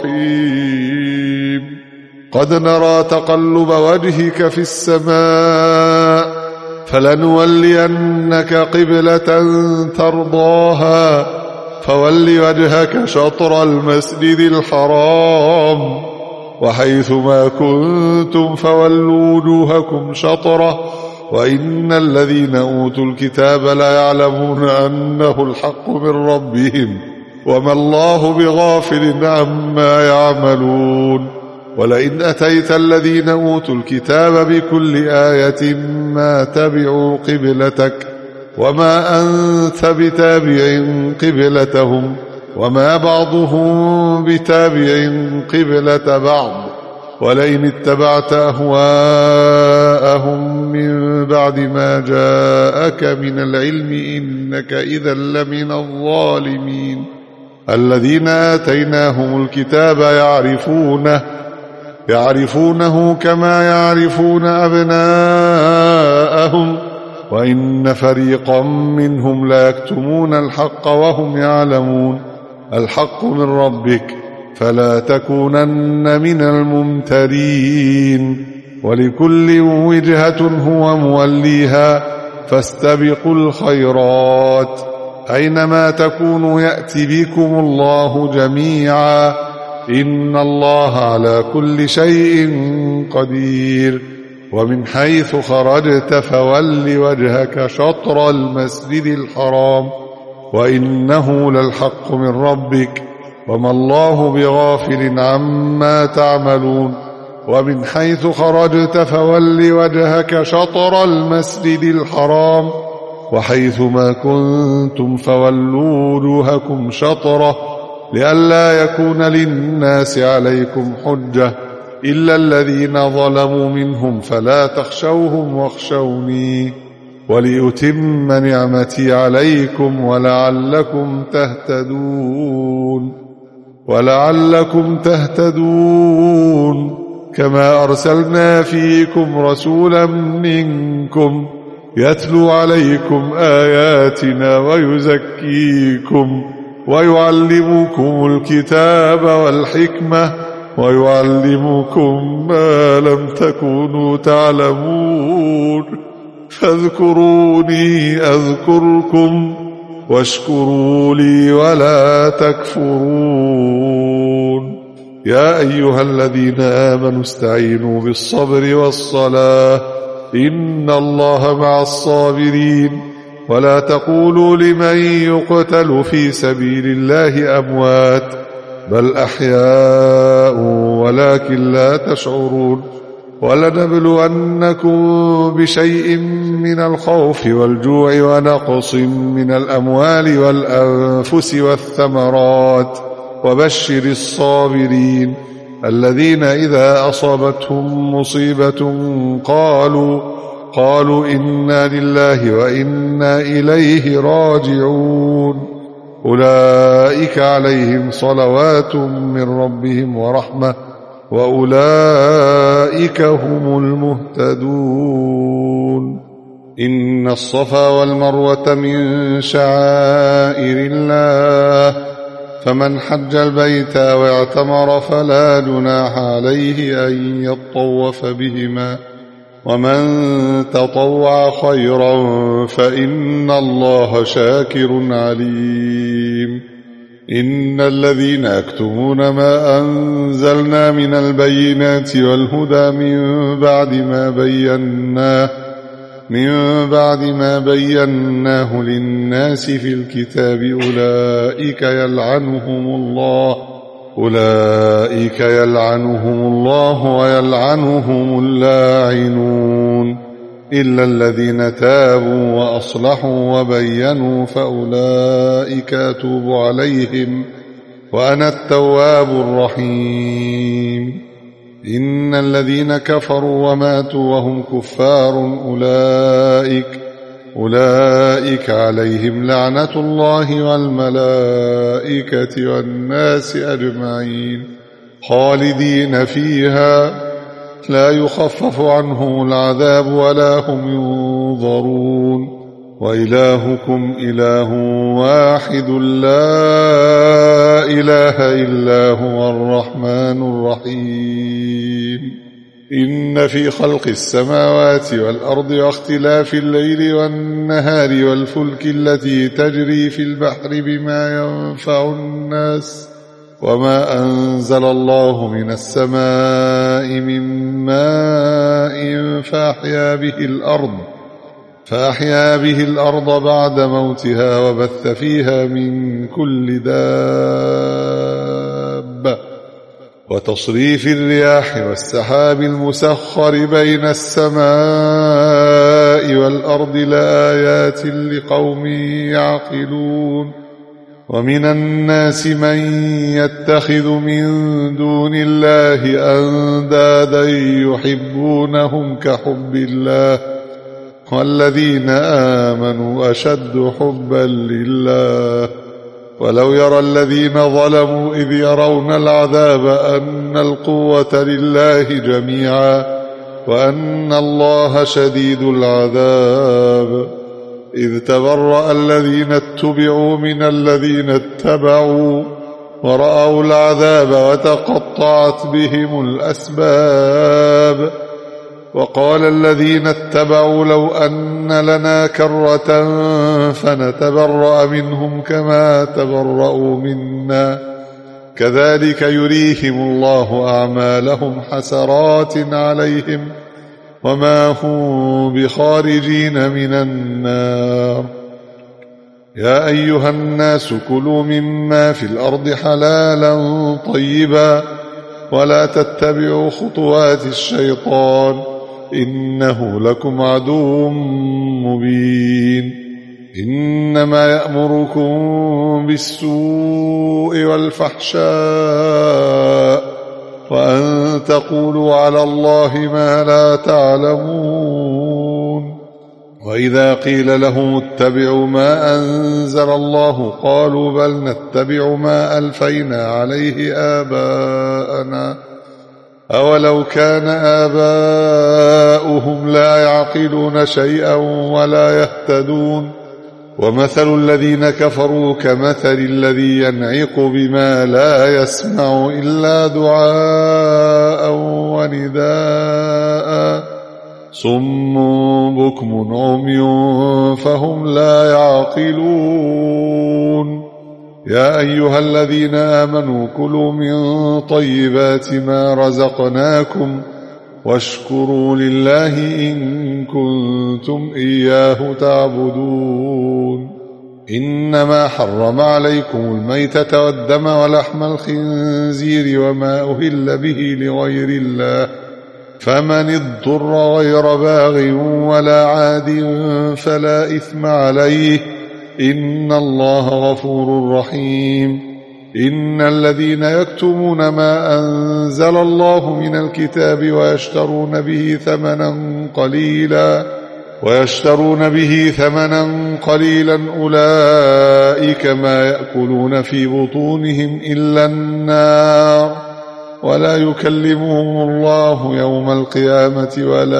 رحيم قد نرى تقلب وجهك في السماء فلنولينك قبلة ترضاها فول وجهك شطر المسجد الحرام وحيث ما كنتم فولوا وجوهكم شطره وإن الذين أوتوا الكتاب لا يعلمون أنه الحق من ربهم وما الله بغافل عما يعملون ولئن أتيت الذين أوتوا الكتاب بكل آية ما تبعوا قبلتك وما أنت بتابع قبلتهم وما بعضهم بتابع قبلة بعض ولئن اتبعت أهواءهم من بعد ما جاءك من العلم إنك إذا لمن الظالمين الذين آتيناهم الكتاب يعرفونه كما يعرفون أبناءهم وإن فريقا منهم لا يكتمون الحق وهم يعلمون الحق من ربك فلا تكونن من الممترين ولكل وجهة هو موليها فاستبقوا الخيرات أينما تكونوا يأتي بكم الله جميعا إن الله على كل شيء قدير ومن حيث خرجت فول وجهك شطر المسجد الحرام وإنه للحق من ربك وما الله بغافل عما تعملون ومن حيث خرجت فول وجهك شطر المسجد الحرام وحيث ما كنتم فولوا وجوهكم شطره لئلا يكون للناس عليكم حجة إلا الذين ظلموا منهم فلا تخشوهم واخشوني ولأتم نعمتي عليكم ولعلكم تهتدون كما أرسلنا فيكم رسولا منكم يتلو عليكم آياتنا ويزكيكم ويعلمكم الكتاب والحكمة ويعلمكم ما لم تكونوا تعلمون فاذكروني أذكركم واشكروا لي ولا تكفرون يا أيها الذين آمنوا استعينوا بالصبر والصلاة إن الله مع الصابرين ولا تقولوا لمن يقتل في سبيل الله أموات بل أحياء ولكن لا تشعرون ولنبلونكم بشيء من الخوف والجوع ونقص من الأموال والأنفس والثمرات وبشر الصابرين الذين إذا أصابتهم مصيبة قالوا إنا لله وإنا إليه راجعون أولئك عليهم صلوات من ربهم ورحمة وأولئك هم المهتدون إن الصفا والمروة من شعائر الله فمن حج البيت واعتمر فلا جناح عليه أن يطوف بهما ومن تطوع خيرا فإن الله شاكر عليم إن الذين يكتمون ما أنزلنا من البينات والهدى من بعد ما بيناه للناس في الكتاب أولئك يلعنهم الله ويلعنهم اللاعنون إلا الذين تابوا وأصلحوا وبينوا فأولئك أتوب عليهم وأنا التواب الرحيم إن الذين كفروا وماتوا وهم كفار أولئك عليهم لعنة الله والملائكة والناس أجمعين خالدين فيها لا يخفف عنهم العذاب ولا هم ينظرون وإلهكم إله واحد لا إله إلا هو الرحمن الرحيم إن في خلق السماوات والأرض واختلاف الليل والنهار والفلك التي تجري في البحر بما ينفع الناس وما أنزل الله من السماء من ماء فأحيا به الأرض بعد موتها وبث فيها من كل دابة وتصريف الرياح والسحاب المسخر بين السماء والأرض لآيات لقوم يعقلون ومن الناس من يتخذ من دون الله أندادا يحبونهم كحب الله والذين آمنوا أشد حبا لله ولو يرى الذين ظلموا إذ يرون العذاب أن القوة لله جميعا وأن الله شديد العذاب إذ تبرأ الذين اتبعوا من الذين اتبعوا ورأوا العذاب وتقطعت بهم الأسباب وقال الذين اتبعوا لو أن لنا كرة فنتبرأ منهم كما تبرأوا منا كذلك يريهم الله أعمالهم حسرات عليهم وما هم بخارجين من النار يا أيها الناس كلوا مما في الأرض حلالا طيبا ولا تتبعوا خطوات الشيطان إنه لكم عدو مبين إنما يأمركم بالسوء والفحشاء وأن تقولوا على الله ما لا تعلمون. وإذا قيل لهم اتبعوا ما أنزل الله قالوا بل نتبع ما ألفينا عليه آباءنا أولو كان آباؤهم لا يعقلون شيئا ولا يهتدون. ومثل الذين كفروا كمثل الذي ينعق بما لا يسمع إلا دعاء ونداء صم بكم عمي فهم لا يعقلون. يا أيها الذين آمنوا كلوا من طيبات ما رزقناكم واشكروا لله إن كنتم إياه تعبدون. إنما حرم عليكم الميتة والدم ولحم الخنزير وما أهل به لغير الله فمن اضطر غير باغ ولا عاد فلا إثم عليه إن الله غفور رحيم. إن الذين يكتمون ما أنزل الله من الكتاب ويشترون به ثمنا قليلا أولئك ما يأكلون في بطونهم إلا النار ولا يكلمهم الله يوم القيامة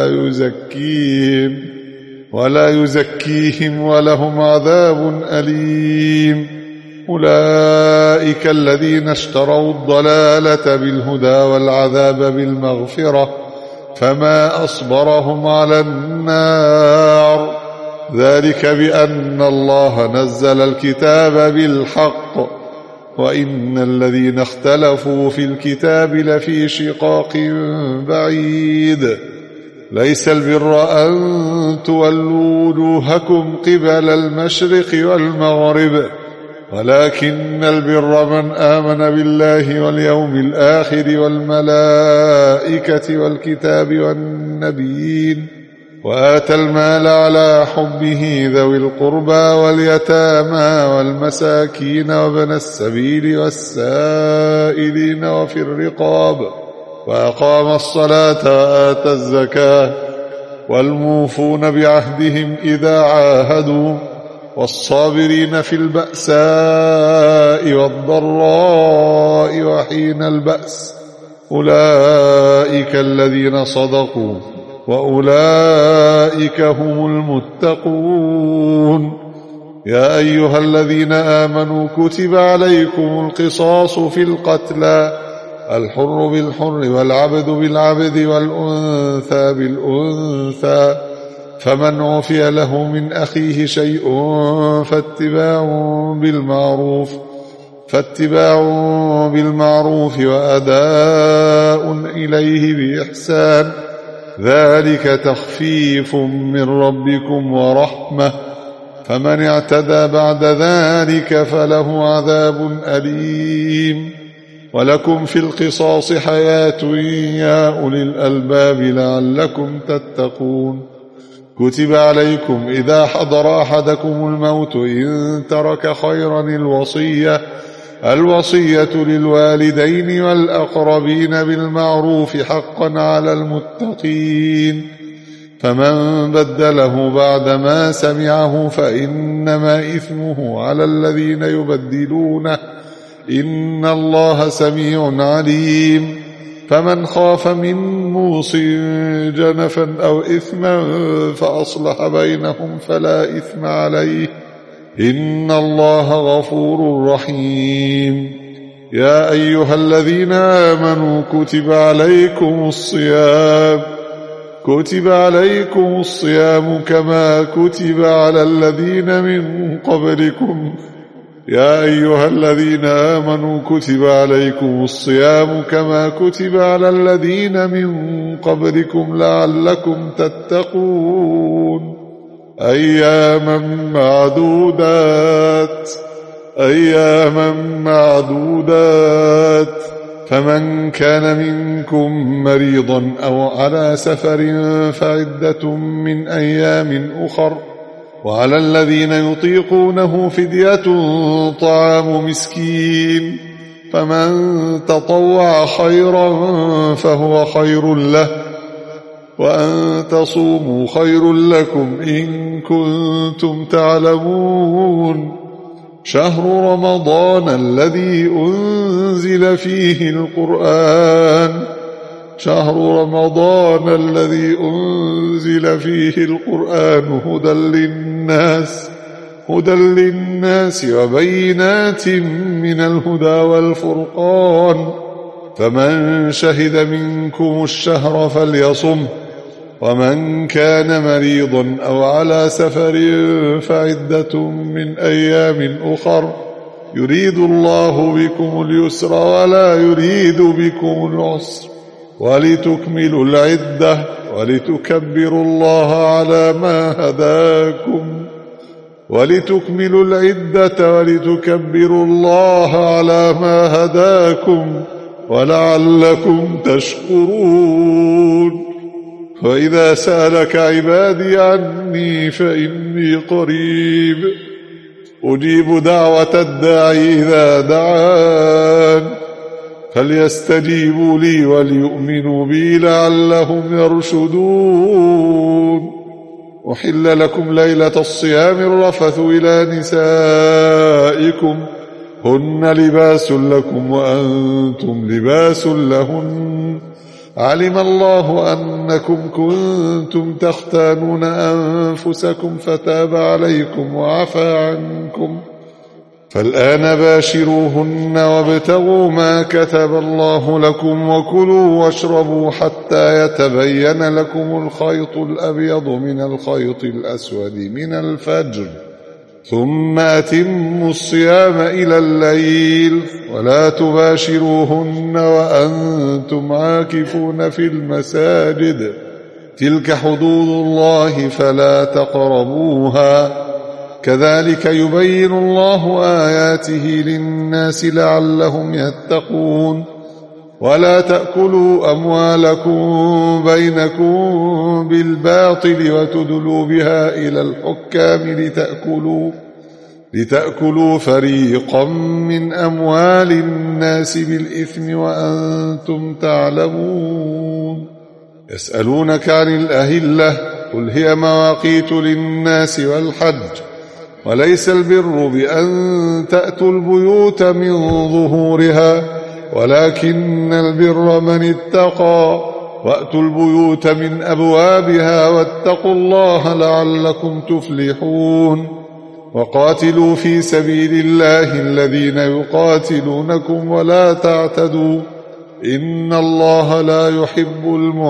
ولا يزكيهم ولهم عذاب أليم. أولئك الذين اشتروا الضلالة بالهدى والعذاب بالمغفرة فما أصبرهم على النار ذلك بأن الله نزل الكتاب بالحق وإن الذين اختلفوا في الكتاب لفي شقاق بعيد. ليس البر أن تولوا وجوهكم قبل المشرق والمغرب ولكن البر من آمن بالله واليوم الآخر والملائكة والكتاب والنبيين وآتى المال على حبه ذوي القربى واليتامى والمساكين وابن السبيل والسائلين وفي الرقاب وأقام الصلاة وآتى الزكاة والموفون بعهدهم إذا عاهدوا والصابرين في البأساء والضراء وحين البأس أولئك الذين صدقوا وأولئك هم المتقون. يا أيها الذين آمنوا كتب عليكم القصاص في القتلى الحر بالحر والعبد بالعبد والأنثى بالأنثى فمن عفي له من أخيه شيء فاتباع بالمعروف وأداء إليه بإحسان ذلك تخفيف من ربكم ورحمة فمن اعتدى بعد ذلك فله عذاب أليم. ولكم في القصاص حياة يا أولي الألباب لعلكم تتقون. كتب عليكم إذا حضر أحدكم الموت إن ترك خيرا الوصية للوالدين والأقربين بالمعروف حقا على المتقين فمن بدله بعدما سمعه فإنما إثمه على الذين يبدلونه إن الله سميع عليم. فمن خاف من موص جنفا أو إثما فأصلح بينهم فلا إثم عليه إن الله غفور رحيم. يا أيها الذين آمنوا كتب عليكم الصيام كما كتب على الذين من قبلكم كتب عليكم الصيام كما كتب على الذين من قبلكم لعلكم تتقون. أياما معدودات فمن كان منكم مريضا أو على سفر فعدة من أيام أخر وعلى الذين يطيقونه فدية طعام مسكين فمن تطوع خيرا فهو خير له، وأن تصوموا خير لكم إن كنتم تعلمون. شهر رمضان الذي أنزل فيه القرآن هدى للناس وبينات من الهدى والفرقان، فمن شهد منكم الشهر فليصم، ومن كان مريضا أو على سفر فعدة من أيام أخر، يريد الله بكم اليسر ولا يريد بكم العسر، ولتكملوا العدة ولتكبروا الله على ما هداكم ولعلكم تشكرون. وإذا سألك عبادي عني فإني قريب أجيب دعوة الداعي إذا دعان، فليستجيبوا لي وليؤمنوا بي لعلهم يرشدون. أحل لكم ليلة الصيام الرفث إلى نسائكم هن لباس لكم وأنتم لباس لهن، علم الله أنكم كنتم تختانون أنفسكم فتاب عليكم وعفى عنكم، فالآن باشروهن وابتغوا ما كتب الله لكم، وكلوا واشربوا حتى يتبين لكم الخيط الأبيض من الخيط الأسود من الفجر، ثم أتموا الصيام إلى الليل، ولا تباشروهن وأنتم عاكفون في المساجد، تلك حدود الله فلا تقربوها، كذلك يبين الله آياته للناس لعلهم يتقون. ولا تأكلوا أموالكم بينكم بالباطل وتدلوا بها إلى الحكام لتأكلوا فريقا من أموال الناس بالإثم وأنتم تعلمون. يسألونك عن الأهلة قل هي مواقيت للناس والحج، وليس البر بأن تأتوا البيوت من ظهورها، ولكن البر من اتقى، وأتوا البيوت من أبوابها، واتقوا الله لعلكم تفلحون. وقاتلوا في سبيل الله الذين يقاتلونكم ولا تعتدوا، إن الله لا يحب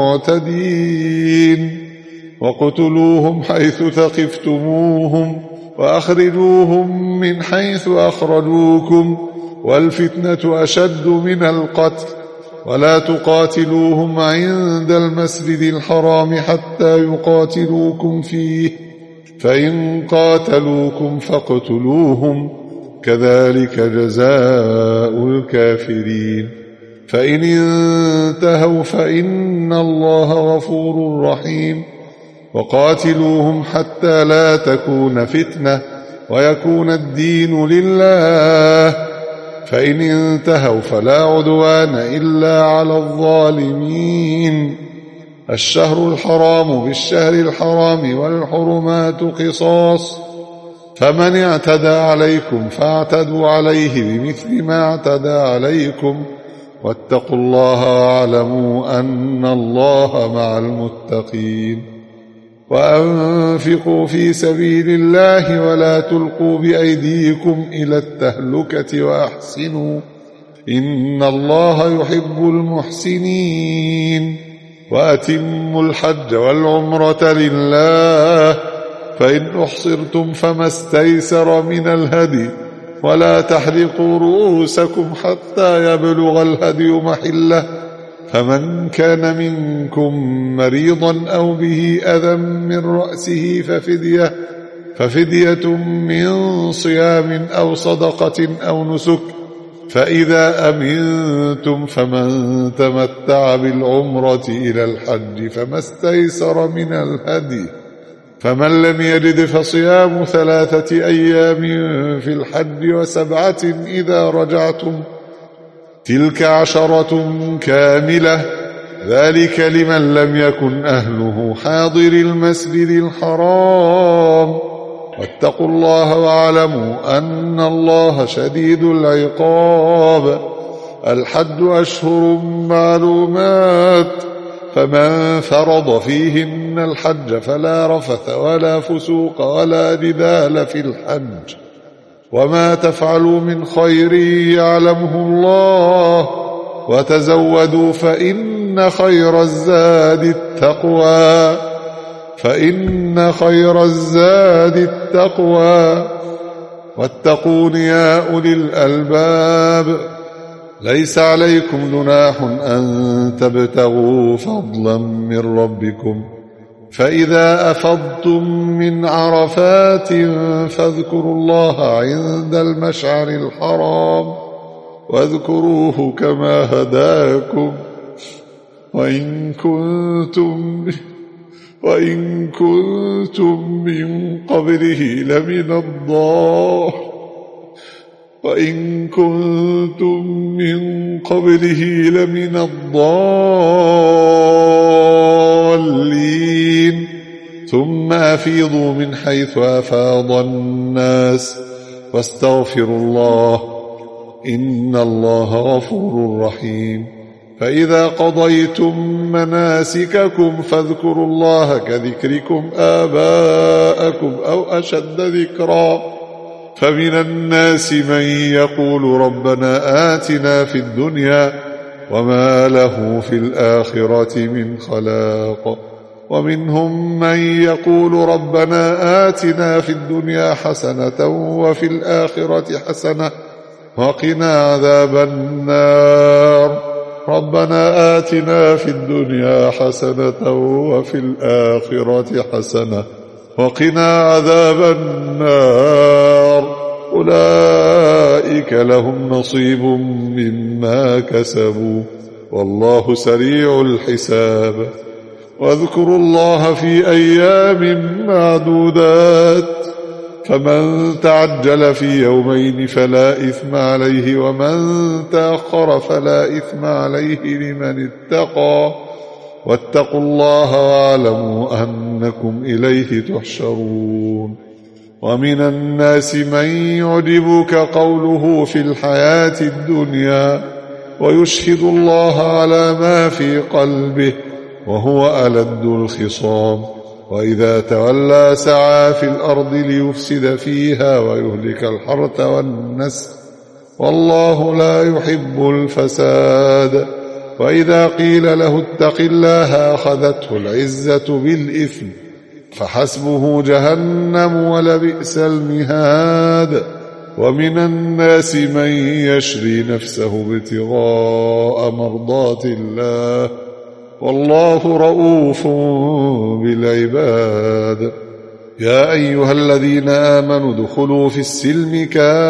المعتدين. وقتلوهم حيث ثقفتموهم وأخرجوهم من حيث أخرجوكم، والفتنة أشد من القتل، ولا تقاتلوهم عند المسجد الحرام حتى يقاتلوكم فيه، فإن قاتلوكم فاقتلوهم، كذلك جزاء الكافرين. فإن انتهوا فإن الله غفور رحيم. وقاتلوهم حتى لا تكون فتنة ويكون الدين لله، فإن انتهوا فلا عدوان إلا على الظالمين. الشهر الحرام بالشهر الحرام والحرمات قصاص، فمن اعتدى عليكم فاعتدوا عليه بمثل ما اعتدى عليكم، واتقوا الله واعلموا أن الله مع المتقين. وأنفقوا في سبيل الله ولا تلقوا بأيديكم إلى التهلكة وأحسنوا إن الله يحب المحسنين. وأتموا الحج والعمرة لله، فإن أحصرتم فما استيسر من الهدي، ولا تحلقوا رؤوسكم حتى يبلغ الهدي محله، فمن كان منكم مريضا أو به أذى من رأسه ففدية من صيام أو صدقة أو نسك، فإذا أمنتم فمن تمتع بالعمرة إلى الحج فما استيسر من الهدي، فمن لم يجد فصيام 3 أيام في الحج و7 إذا رجعتم، تلك 10 كاملة، ذلك لمن لم يكن أهله حاضر المسجد الحرام. واتقوا الله واعلموا أن الله شديد العقاب. الحج أشهر معلومات، فمن فرض فيهن الحج فلا رفث ولا فسوق ولا جدال في الحج، وما تفعلوا من خير يعلمه الله، وتزودوا فإن خير الزاد التقوى، واتقون يا أولي الألباب. ليس عليكم جناح أن تبتغوا فضلا من ربكم، فإذا أفضتم من عرفات فاذكروا الله عند المشعر الحرام، واذكروه كما هداكم، وإن كنتم من قبله لمن الضالين. ثم أفيضوا من حيث أفاض الناس واستغفروا الله، إن الله غفور رحيم. فإذا قضيتم مناسككم فاذكروا الله كذكركم آباءكم أو أشد ذكرا. فمن الناس من يقول ربنا آتنا في الدنيا وما له في الآخرة من خلاق، ومنهم من يقول ربنا آتنا في الدنيا حسنة وفي الآخرة حسنة وقنا عذاب النار. ربنا آتنا في الدنيا حسنة وفي الآخرة حسنة وقنا عذاب النار. أولئك لهم نصيب مما كسبوا والله سريع الحساب. واذكروا الله في أيام معدودات، فمن تعجل في يومين فلا إثم عليه، ومن تأخر فلا إثم عليه لمن اتقى. واتقوا الله واعلموا أنكم إليه تحشرون. ومن الناس من يعجبك قوله في الحياة الدنيا ويشهد الله على ما في قلبه وهو ألد الخصام، وإذا تولى سعى في الأرض ليفسد فيها ويهلك الحرث والنسل، والله لا يحب الفساد. وإذا قيل له اتق الله أخذته العزة بالإثم، فحسبه جهنم ولبئس المهاد. ومن الناس من يشري نفسه ابتغاء مرضات الله، والله رؤوف بالعباد. يا أيها الذين آمنوا ادخلوا في السلم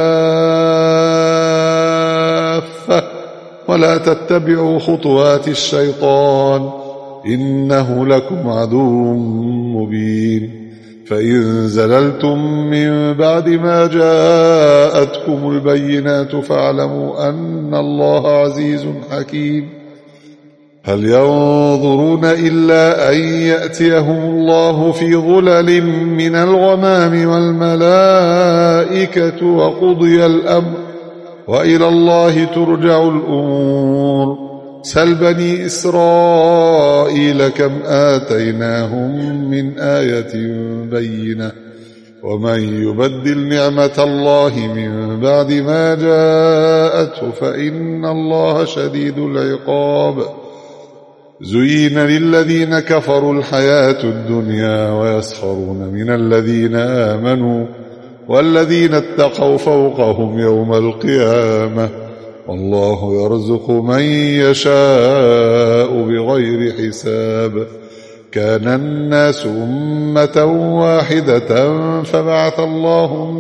كافة ولا تتبعوا خطوات الشيطان إنه لكم عدو مبين. فإن زللتم من بعد ما جاءتكم البينات فاعلموا أن الله عزيز حكيم. هل ينظرون إلا أن يأتيهم الله في ظلل من الغمام والملائكة وقضي الأمر وإلى الله ترجع الأمور. سل بني إسرائيل كم آتيناهم من آية بينة ومن يبدل نعمة الله من بعد ما جاءته فإن الله شديد العقاب. زين للذين كفروا الحياة الدنيا ويسخرون من الذين آمنوا والذين اتقوا فوقهم يوم القيامة والله يرزق من يشاء بغير حساب. كان الناس أمة واحدة فبعث الله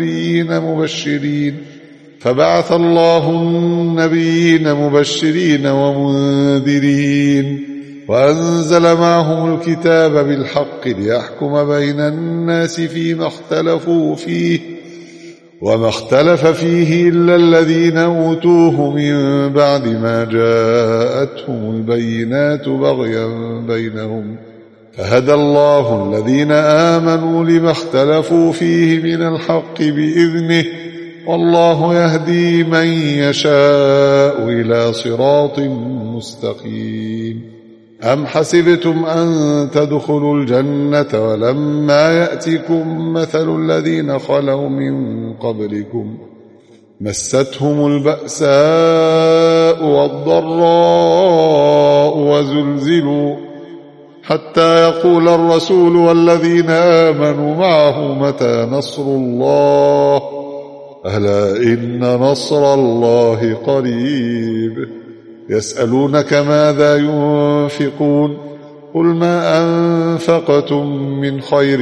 النبيين مبشرين ومنذرين وأنزل معهم الكتاب بالحق ليحكم بين الناس فيما اختلفوا فيه وما اختلف فيه إلا الذين أوتوه من بعد ما جاءتهم البينات بغيا بينهم فهدى الله الذين آمنوا لما اختلفوا فيه من الحق بإذنه والله يهدي من يشاء إلى صراط مستقيم أم حسبتم أن تدخلوا الجنة ولما يأتكم مثل الذين خلوا من قبلكم مستهم البأساء والضراء وزلزلوا حتى يقول الرسول والذين آمنوا معه متى نصر الله ألا إن نصر الله قريب يسألونك ماذا ينفقون قل ما أنفقتم من خير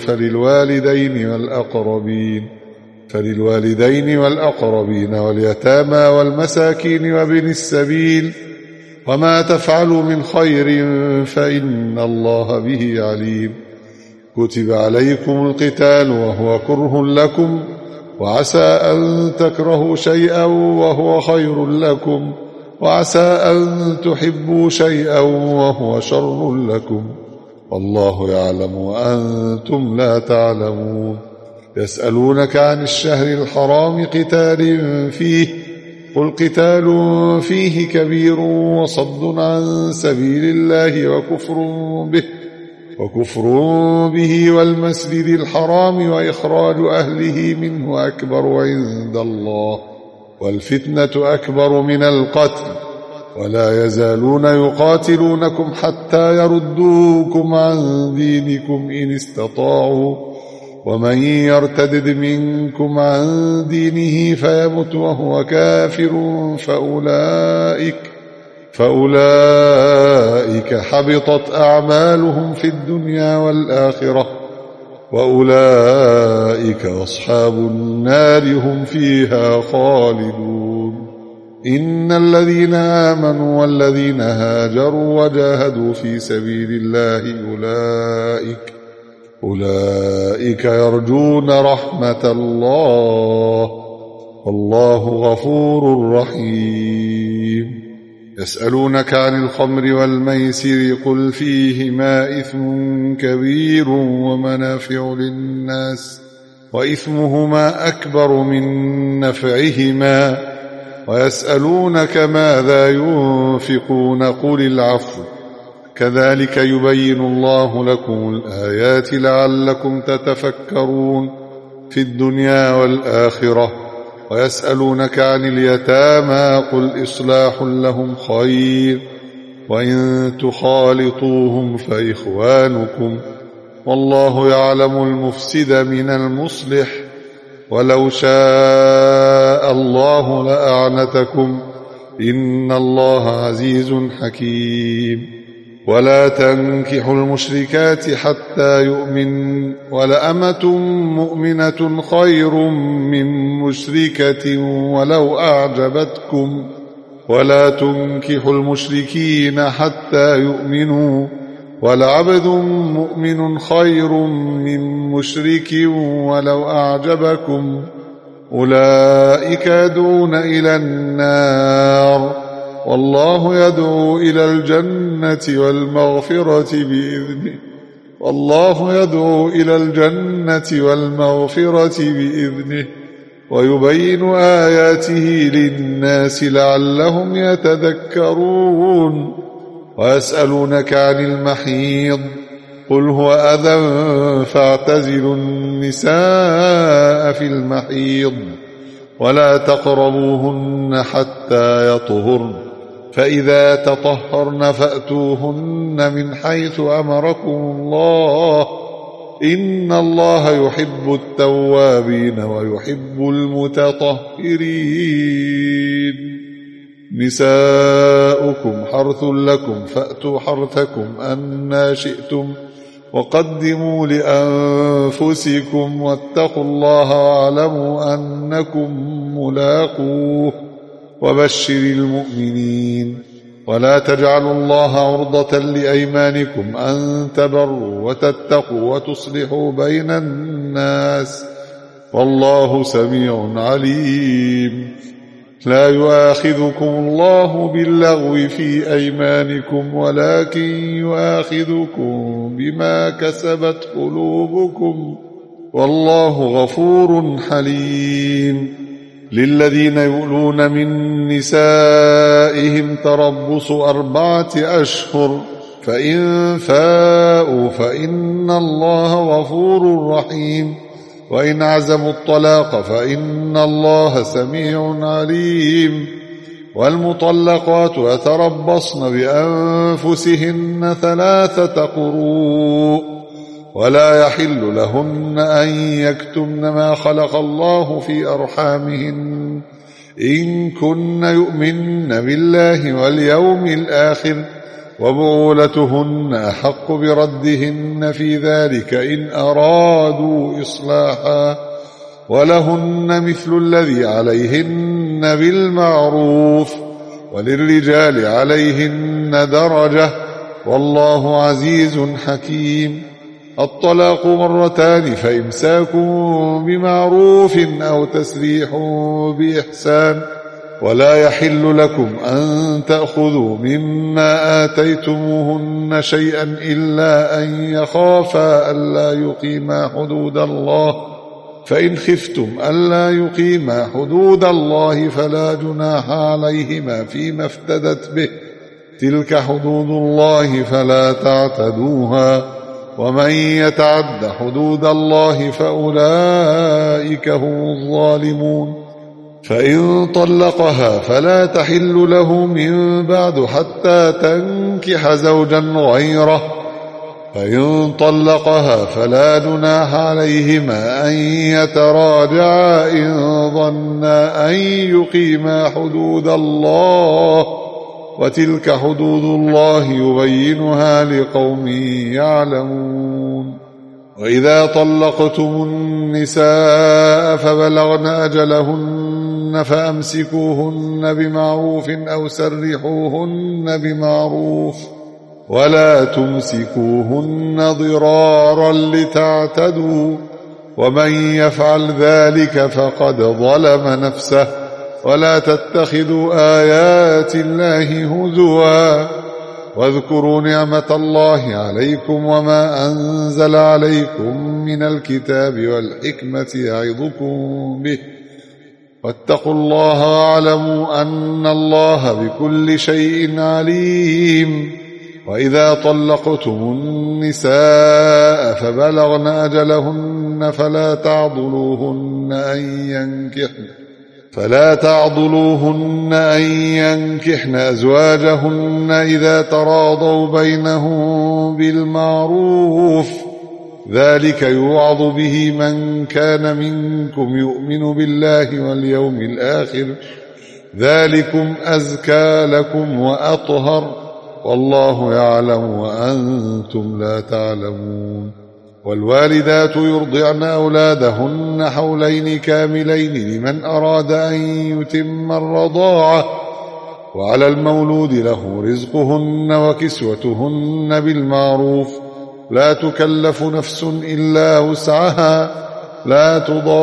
فللوالدين والأقربين واليتامى والمساكين وابن السبيل وما تفعلوا من خير فإن الله به عليم كتب عليكم القتال وهو كره لكم وعسى أن تكرهوا شيئا وهو خير لكم وعسى أن تحبوا شيئا وهو شر لكم والله يعلم وأنتم لا تعلمون يسألونك عن الشهر الحرام قتال فيه قل قتال فيه كبير وصد عن سبيل الله وكفر به والمسجد الحرام وإخراج أهله منه أكبر عند الله والفتنة أكبر من القتل ولا يزالون يقاتلونكم حتى يردوكم عن دينكم إن استطاعوا ومن يرتد منكم عن دينه فيمت وهو كافر فأولئك حبطت أعمالهم في الدنيا والآخرة وأولئك أصحاب النار هم فيها خالدون إن الذين آمنوا والذين هاجروا وجاهدوا في سبيل الله أولئك يرجون رحمة الله والله غفور رحيم يسألونك عن الخمر والميسر قل فيهما إثم كبير ومنافع للناس وإثمهما أكبر من نفعهما ويسألونك ماذا ينفقون قل العفو كذلك يبين الله لكم الآيات لعلكم تتفكرون في الدنيا والآخرة ويسألونك عن اليتامى قل إصلاح لهم خير وإن تخالطوهم فإخوانكم والله يعلم المفسد من المصلح ولو شاء الله لأعنتكم إن الله عزيز حكيم ولا تنكحوا المشركات حتى يؤمن ولأمة مؤمنة خير من مشركة ولو أعجبتكم ولا تنكحوا المشركين حتى يؤمنوا ولعبد مؤمن خير من مشرك ولو أعجبكم أولئك يدعون إلى النار والله يدعو إلى الجنة والمغفرة بإذنه ويبين آياته للناس لعلهم يتذكرون ويسألونك عن المحيض قل هو أذى فاعتزلوا النساء في المحيض ولا تقربوهن حتى يطهرن فإذا تطهرن فأتوهن من حيث أمركم الله إن الله يحب التوابين ويحب المتطهرين نساؤكم حرث لكم فأتوا حرثكم أنى شئتم وقدموا لأنفسكم واتقوا الله واعلموا أنكم ملاقوه وبشر المؤمنين ولا تجعلوا الله عرضة لأيمانكم أن تبروا وتتقوا وتصلحوا بين الناس والله سميع عليم. لا يؤاخذكم الله باللغو في أيمانكم ولكن يؤاخذكم بما كسبت قلوبكم والله غفور حليم. للذين يؤلون من نسائهم تربص 4 أشهر فإن فاءوا فإن الله غفور رحيم. وإن عزموا الطلاق فإن الله سميع عليم. والمطلقات يتربصن بأنفسهن 3 قروء ولا يحل لهن أن يكتمن ما خلق الله في أرحامهن إن كن يؤمن بالله واليوم الآخر وبعولتهن أحق بردهن في ذلك إن أرادوا إصلاحا ولهن مثل الذي عليهن بالمعروف وللرجال عليهن درجة والله عزيز حكيم. الطلاق 2 فإمساك بمعروف أو تسريح بإحسان. ولا يحل لكم أن تأخذوا مما آتيتموهن شيئا إلا أن يخافا ألا يقيما حدود الله فإن خفتم ألا يقيما حدود الله فلا جناح عليهما فيما افتدت به تلك حدود الله فلا تعتدوها ومن يتعد حدود الله فأولئك هم الظالمون. فإن طلقها فلا تحل له من بعد حتى تنكح زوجا غيره. فإن طلقها فلا جناح عليهما أن يتراجعا إن ظنا أن يقيما حدود الله وتلك حدود الله يبينها لقوم يعلمون. وإذا طلقتم النساء فبلغن أجلهن فأمسكوهن بمعروف أو سرحوهن بمعروف ولا تمسكوهن ضرارا لتعتدوا ومن يفعل ذلك فقد ظلم نفسه. ولا تتخذوا آيات الله هزوا واذكروا نعمة الله عليكم وما أنزل عليكم من الكتاب والحكمة يعظكم به واتقوا الله واعلموا أن الله بكل شيء عليم. وإذا طلقتم النساء فبلغن أجلهن فلا تعضلوهن أن ينكحن أزواجهن إذا تراضوا بينهم بالمعروف ذلك يوعظ به من كان منكم يؤمن بالله واليوم الآخر ذلكم أزكى لكم وأطهر والله يعلم وأنتم لا تعلمون. والوالدات يرضعن أولادهن حولين كاملين لمن أراد أن يتم الرضاعة وعلى المولود له رزقهن وكسوتهن بالمعروف لا تكلف نفس إلا وسعها لا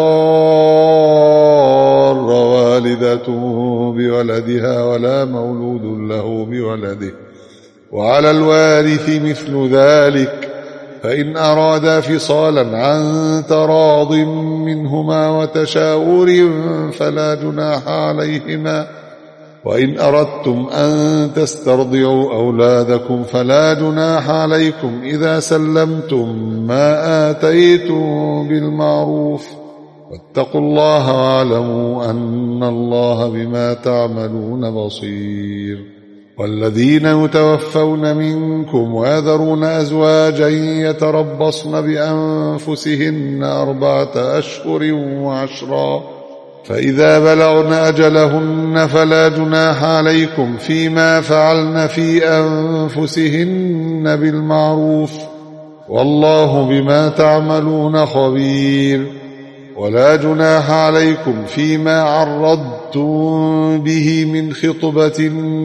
تضار والدة بولدها ولا مولود له بولده وعلى الوارث مثل ذلك فإن أرادا فصالا عن تراض منهما وتشاور فلا جناح عليهما. وإن أردتم أن تسترضعوا أولادكم فلا جناح عليكم إذا سلمتم ما آتيتم بالمعروف واتقوا الله واعلموا أن الله بما تعملون بصير. والذين يتوفون منكم ويذرون أزواجا يتربصن بأنفسهن 4 أشهر و10 فإذا بلغن أجلهن فلا جناح عليكم فيما فعلن في أنفسهن بالمعروف والله بما تعملون خبير. ولا جناح عليكم فيما عرضتم به من خطبة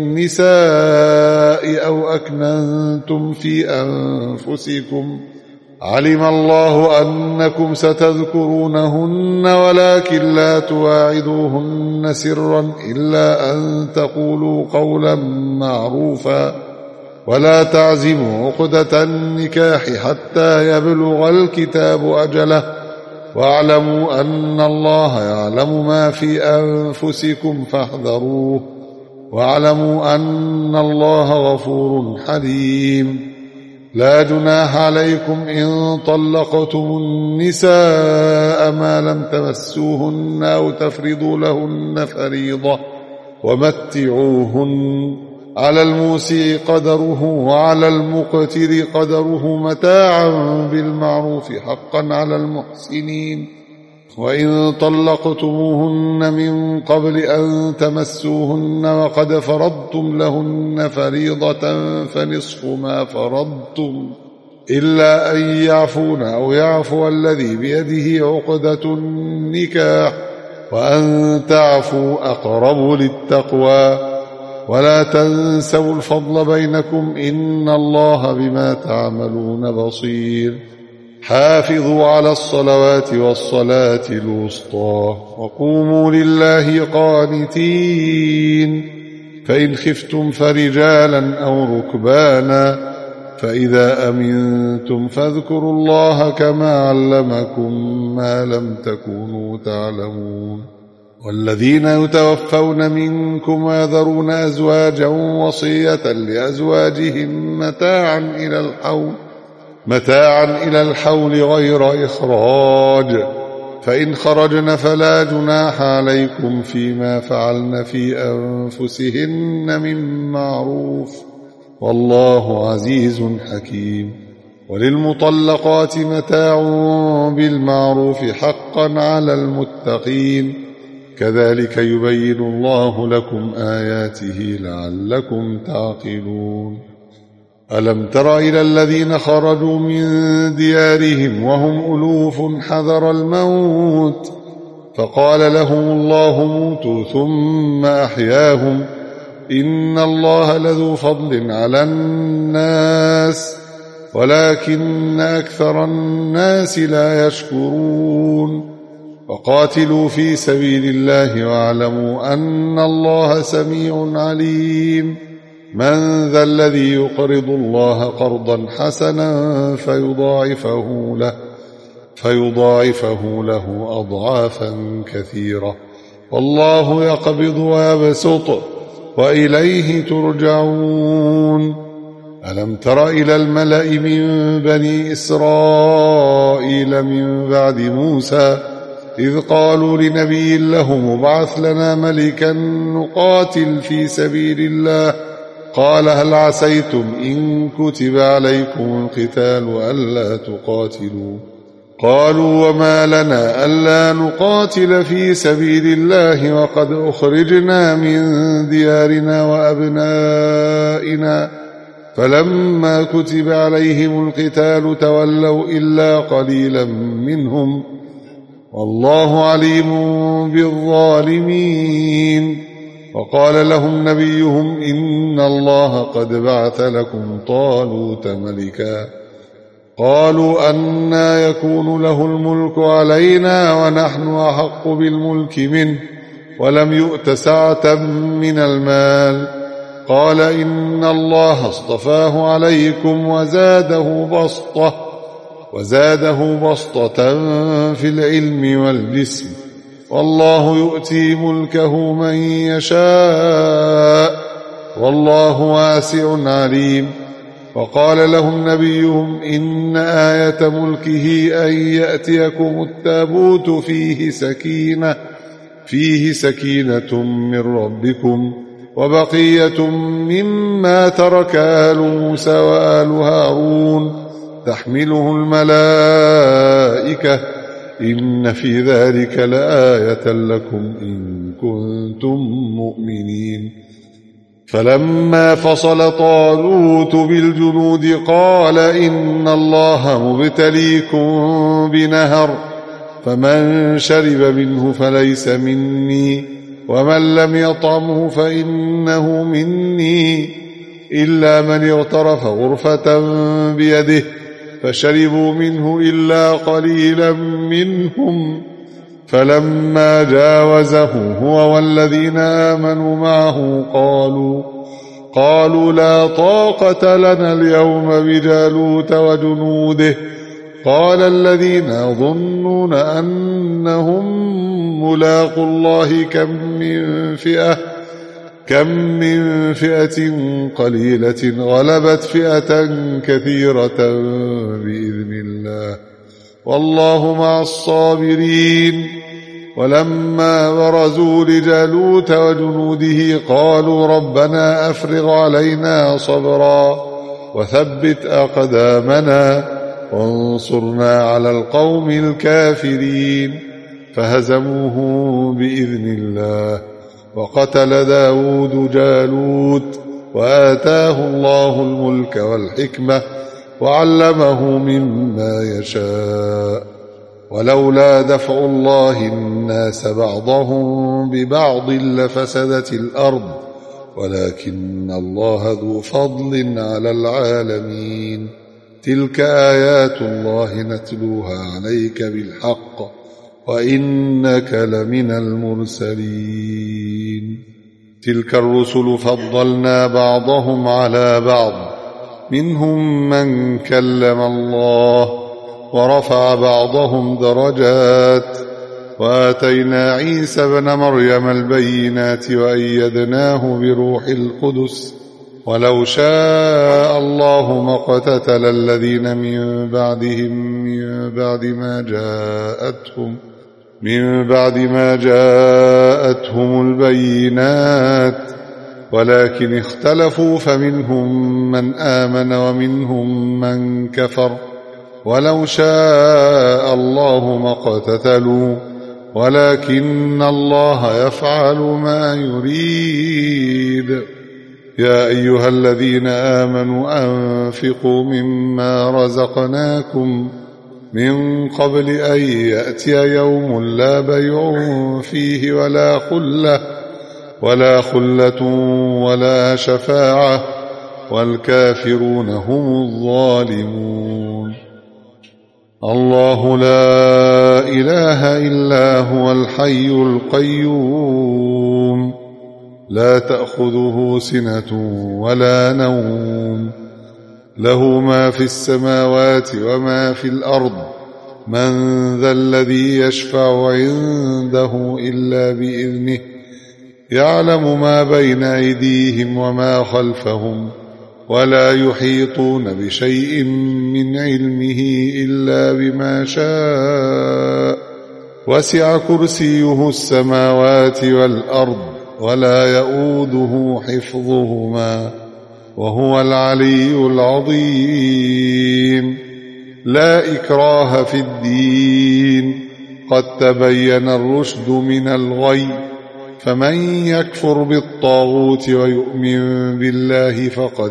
النساء أو أكننتم في أنفسكم علم الله أنكم ستذكرونهن ولكن لا تواعدوهن سرا إلا أن تقولوا قولا معروفا ولا تعزموا عقدة النكاح حتى يبلغ الكتاب أجله واعلموا أن الله يعلم ما في أنفسكم فاحذروه واعلموا أن الله غفور حليم. لا جناح عليكم إن طلقتم النساء ما لم تمسوهن أو تفرضوا لهن فريضة ومتعوهن على الموسع قدره وعلى المقتر قدره متاعا بالمعروف حقا على المحسنين. وإن طلقتموهن من قبل أن تمسوهن وقد فرضتم لهن فريضة فنصف ما فرضتم إلا أن يعفون أو يعفو الذي بيده عقدة النكاح وأن تعفوا أقرب للتقوى ولا تنسوا الفضل بينكم إن الله بما تعملون بصير. حافظوا على الصلوات والصلاة الوسطى وقوموا لله قانتين. فإن خفتم فرجالا أو ركبانا فإذا أمنتم فاذكروا الله كما علمكم ما لم تكونوا تعلمون. والذين يتوفون منكم ويذرون أزواجا وصية لأزواجهم متاعا إلى الحول غير إخراج فإن خرجن فلا جناح عليكم فيما فعلن في أنفسهن من معروف والله عزيز حكيم. وللمطلقات متاع بالمعروف حقا على المتقين كذلك يبين الله لكم آياته لعلكم تعقلون. ألم تر إلى الذين خرجوا من ديارهم وهم ألوف حذر الموت فقال لهم الله موتوا ثم أحياهم إن الله لذو فضل على الناس ولكن أكثر الناس لا يشكرون. وقاتلوا في سبيل الله واعلموا أن الله سميع عليم. من ذا الذي يقرض الله قرضا حسنا فيضاعفه له أضعافا كثيرة والله يقبض ويبسط وإليه ترجعون. ألم تر إلى الملأ من بني إسرائيل من بعد موسى إذ قالوا لنبي له مبعث لنا ملكا نقاتل في سبيل الله قال هل عسيتم إن كتب عليكم القتال ألا تقاتلوا قالوا وما لنا ألا نقاتل في سبيل الله وقد أخرجنا من ديارنا وأبنائنا فلما كتب عليهم القتال تولوا إلا قليلا منهم والله عليم بالظالمين. وقال لهم نبيهم إن الله قد بعث لكم طالوت ملكا قالوا أنى يكون له الملك علينا ونحن أحق بالملك منه ولم يؤت سعة من المال قال إن الله اصطفاه عليكم وزاده بسطة في العلم والجسم والله يؤتي ملكه من يشاء والله واسع عليم. وقال لهم نبيهم إن آية ملكه أن يأتيكم التابوت فيه سكينة من ربكم وبقية مما ترك آل موسى وآل هارون تحمله الملائكة إن في ذلك لآية لكم إن كنتم مؤمنين. فلما فصل طالوت بالجنود قال إن الله مبتليكم بنهر فمن شرب منه فليس مني ومن لم يطعمه فإنه مني إلا من اغترف غرفة بيده فشربوا منه إلا قليلا منهم. فلما جاوزه هو والذين آمنوا معه قالوا لا طاقة لنا اليوم بجالوت وجنوده. قال الذين يظنون أنهم ملاقوا الله كم من فئة قليلة غلبت فئة كثيرة بإذن الله والله مع الصابرين. ولما برزوا لجالوت وجنوده قالوا ربنا أفرغ علينا صبرا وثبت أقدامنا وانصرنا على القوم الكافرين. فهزموه بإذن الله. وقتل داود جالوت وآتاه الله الملك والحكمة وعلمه مما يشاء. ولولا دفع الله الناس بعضهم ببعض لفسدت الأرض ولكن الله ذو فضل على العالمين. تلك آيات الله نتلوها عليك بالحق وإنك لمن المرسلين. تلك الرسل فضلنا بعضهم على بعض منهم من كلم الله ورفع بعضهم درجات. وآتينا عيسى ابن مريم البينات وأيدناه بروح القدس. ولو شاء الله ما اقتتل الذين من بعد ما جاءتهم البينات ولكن اختلفوا فمنهم من آمن ومنهم من كفر. ولو شاء الله ما اقتتلوا ولكن الله يفعل ما يريد. يا أيها الذين آمنوا أنفقوا مما رزقناكم من قبل أن يأتي يوم لا بيع فيه ولا خلة ولا شفاعة والكافرون هم الظالمون. الله لا إله إلا هو الحي القيوم لا تأخذه سنة ولا نوم له ما في السماوات وما في الأرض. من ذا الذي يشفع عنده إلا بإذنه يعلم ما بين أيديهم وما خلفهم ولا يحيطون بشيء من علمه إلا بما شاء. وسع كرسيه السماوات والأرض ولا يؤوده حفظهما وهو العلي العظيم. لا إكراه في الدين قد تبين الرشد من الغي. فمن يكفر بالطاغوت ويؤمن بالله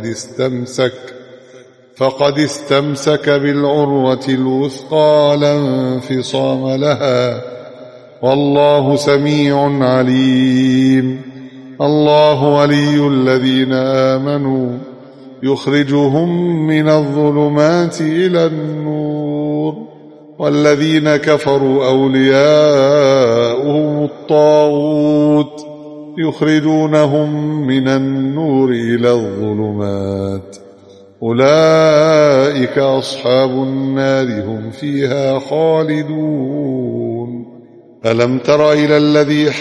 فقد استمسك بالعروة الوثقى لا انفصام لها والله سميع عليم. الله ولي الذين آمنوا يخرجهم من الظلمات إلى النور والذين كفروا أولياؤهم الطاغوت يخرجونهم من النور إلى الظلمات. أولئك أصحاب النار هم فيها خالدون. ألم تر إلى الذي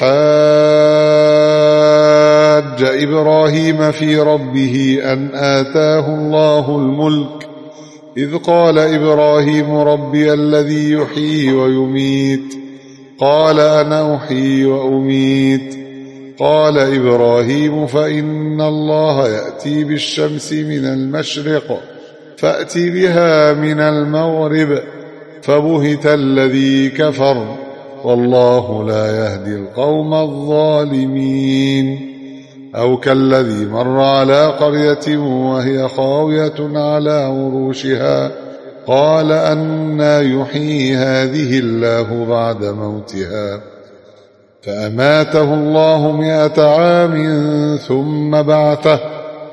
حاج إبراهيم في ربه أن آتاه الله الملك إذ قال إبراهيم ربي الذي يحيي ويميت قال أنا أحيي وأميت. قال إبراهيم فإن الله يأتي بالشمس من المشرق فأت بها من المغرب فبهت الذي كفر والله لا يهدي القوم الظالمين. أو كالذي مر على قرية وهي خاوية على عروشها قال أنى يحيي هذه الله بعد موتها فأماته الله 100 عام ثم بعثه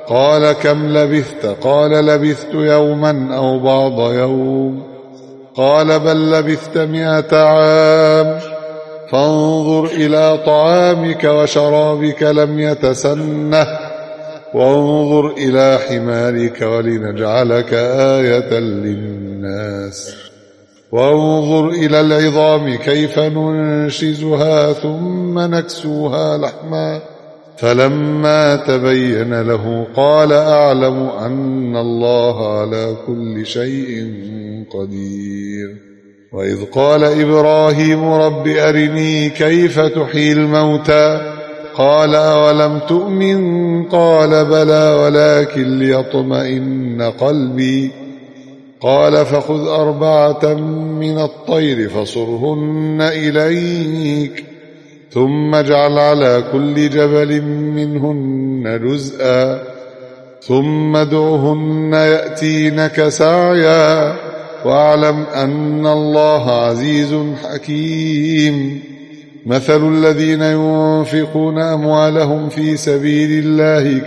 قال كم لبثت؟ قال لبثت يوما أو بعض يوم. قال بل لبثت 100 عام. فانظر إلى طعامك وشرابك لم يتسنه، وانظر إلى حمارك ولنجعلك آية للناس، وانظر إلى العظام كيف ننشزها ثم نكسوها لحما. فلما تبين له قال أعلم أن الله على كل شيء قدير. وإذ قال إبراهيم رب أرني كيف تحيي الموتى قال أولم تؤمن قال بلى ولكن ليطمئن قلبي. قال فخذ 4 من الطير فصرهن إليك ثم اجعل على كل جبل منهن جزءا ثم ادعهن يأتينك سعيا واعلم أن الله عزيز حكيم. مثل الذين ينفقون أموالهم في سبيل الله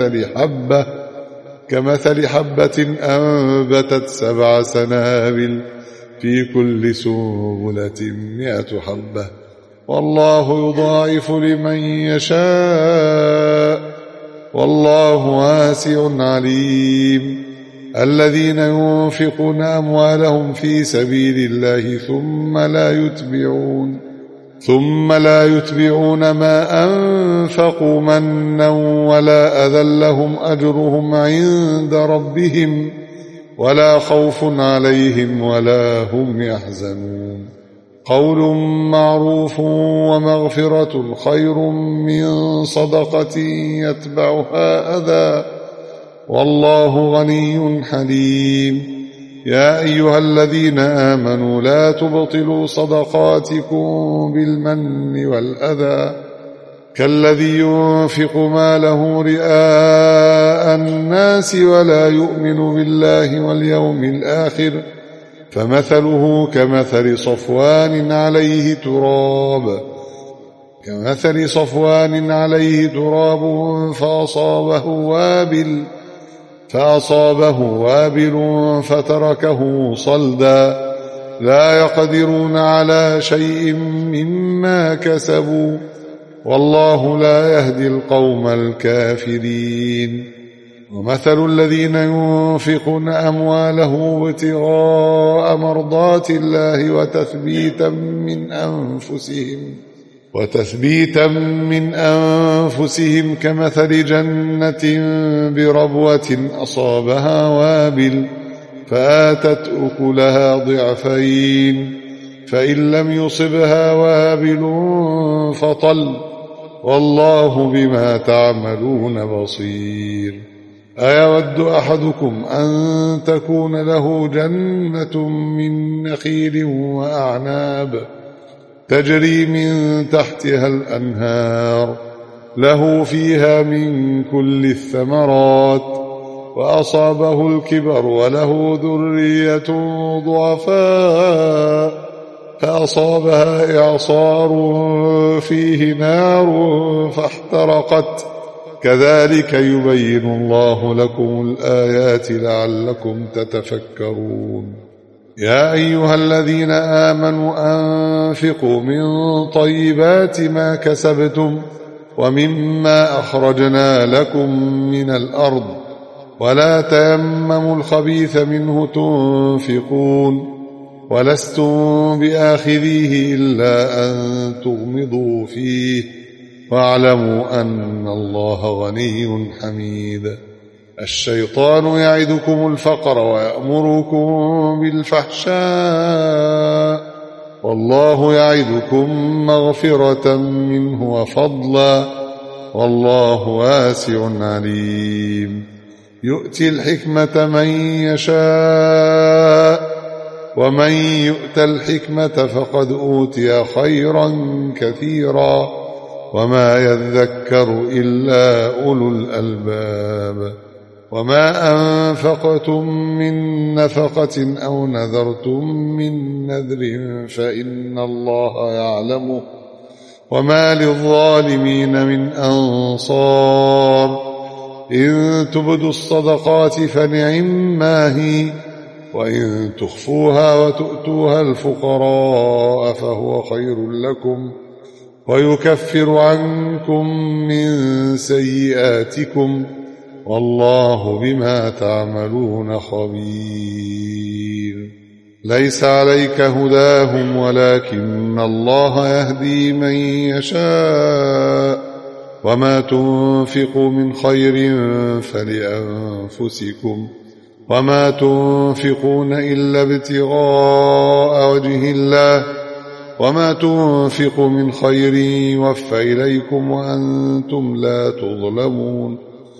كمثل حبة أنبتت 7 سنابل في كل سنبلة 100 حبة والله يضاعف لمن يشاء والله واسع عليم. الذين ينفقون أموالهم في سبيل الله ثم لا يتبعون ما أنفقوا منا ولا أذى لهم أجرهم عند ربهم ولا خوف عليهم ولا هم يحزنون. قول معروف ومغفرة خير من صدقة يتبعها أذى والله غني حليم. يا أيها الذين آمنوا لا تبطلوا صدقاتكم بالمن والأذى كالذي ينفق ماله رئاء الناس ولا يؤمن بالله واليوم الآخر فمثله كمثل صفوان عليه تراب فأصابه وابل فتركه صلدا لا يقدرون على شيء مما كسبوا والله لا يهدي القوم الكافرين. ومثل الذين ينفقون أموالهم ابتغاء مرضات الله وتثبيتا من أنفسهم كمثل جنة بربوة أصابها وابل فآتت أكلها ضعفين فإن لم يصبها وابل فطل والله بما تعملون بصير. أيود أحدكم أن تكون له جنة من نخيل وأعناب تجري من تحتها الأنهار له فيها من كل الثمرات وأصابه الكبر وله ذرية ضعفاء فأصابها إعصار فيه نار فاحترقت كذلك يبين الله لكم الآيات لعلكم تتفكرون. يا أيها الذين آمنوا أنفقوا من طيبات ما كسبتم ومما أخرجنا لكم من الأرض ولا تيمموا الخبيث منه تنفقون ولستم بآخذيه إلا أن تغمضوا فيه واعلموا أن الله غني حميد. الشيطان يعدكم الفقر ويأمركم بالفحشاء والله يعدكم مغفرة منه وفضلا والله واسع عليم. يؤتي الحكمة من يشاء ومن يؤت الحكمة فقد أوتي خيرا كثيرا وما يذكر إلا أولو الألباب. وما أنفقتم من نفقة أو نذرتم من نذر فإن الله يعلمه وما للظالمين من أنصار. إن تبدوا الصدقات فنعما هي، وإن تخفوها وتؤتوها الفقراء فهو خير لكم ويكفر عنكم من سيئاتكم والله بما تعملون خبير. ليس عليك هداهم ولكن الله يهدي من يشاء وما تنفقوا من خير فلأنفسكم وما تنفقون إلا ابتغاء وجه الله وما تنفقوا من خير يوفى إليكم وأنتم لا تظلمون.